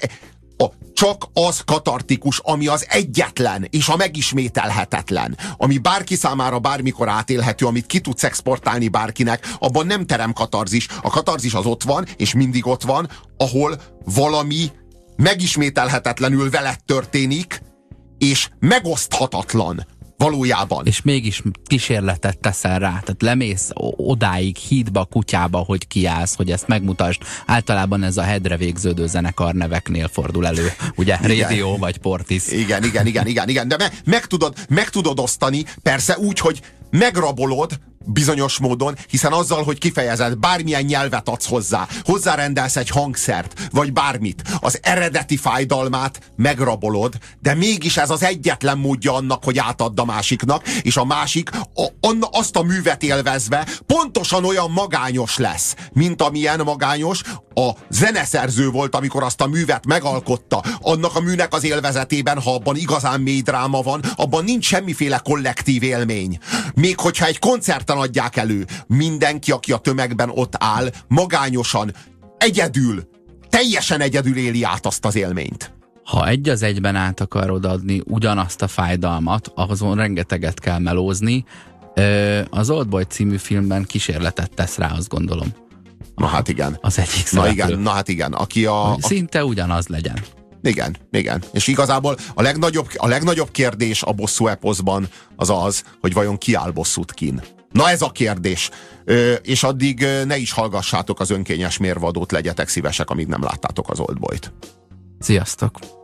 csak az katartikus, ami az egyetlen és a megismételhetetlen, ami bárki számára bármikor átélhető, amit ki tudsz exportálni bárkinek, abban nem terem katarzis. A katarzis az ott van, és mindig ott van, ahol valami megismételhetetlenül veled történik, és megoszthatatlan valójában. És mégis kísérletet teszel rá, tehát lemész odáig, hídba, kutyába, hogy kiállsz, hogy ezt megmutasd. Általában ez a hedre végződő zenekar neveknél fordul elő, ugye? Radio vagy Portis. Igen, de meg tudod osztani, persze úgy, hogy megrabolod bizonyos módon, hiszen azzal, hogy kifejezed, bármilyen nyelvet adsz hozzárendelsz egy hangszert, vagy bármit, az eredeti fájdalmát megrabolod, de mégis ez az egyetlen módja annak, hogy átadd a másiknak, és a másik azt a művet élvezve pontosan olyan magányos lesz, mint amilyen magányos a zeneszerző volt, amikor azt a művet megalkotta. Annak a műnek az élvezetében, ha abban igazán mély dráma van, abban nincs semmiféle kollektív élmény. Még hogyha egy koncerten adják elő, mindenki, aki a tömegben ott áll, magányosan, teljesen egyedül éli át azt az élményt. Ha egy az egyben át akarod adni ugyanazt a fájdalmat, azon rengeteget kell melózni. Az Oldboy című filmben kísérletet tesz rá, azt gondolom. Na hát igen. Az egyik szereplő. Na hát igen. Szinte ugyanaz legyen. Igen. És igazából a legnagyobb kérdés a bosszú eposzban az, hogy vajon ki áll bosszút kin. Na ez a kérdés. És addig ne is hallgassátok az önkényes mérvadót, legyetek szívesek, amíg nem láttátok az Oldboyt. Sziasztok!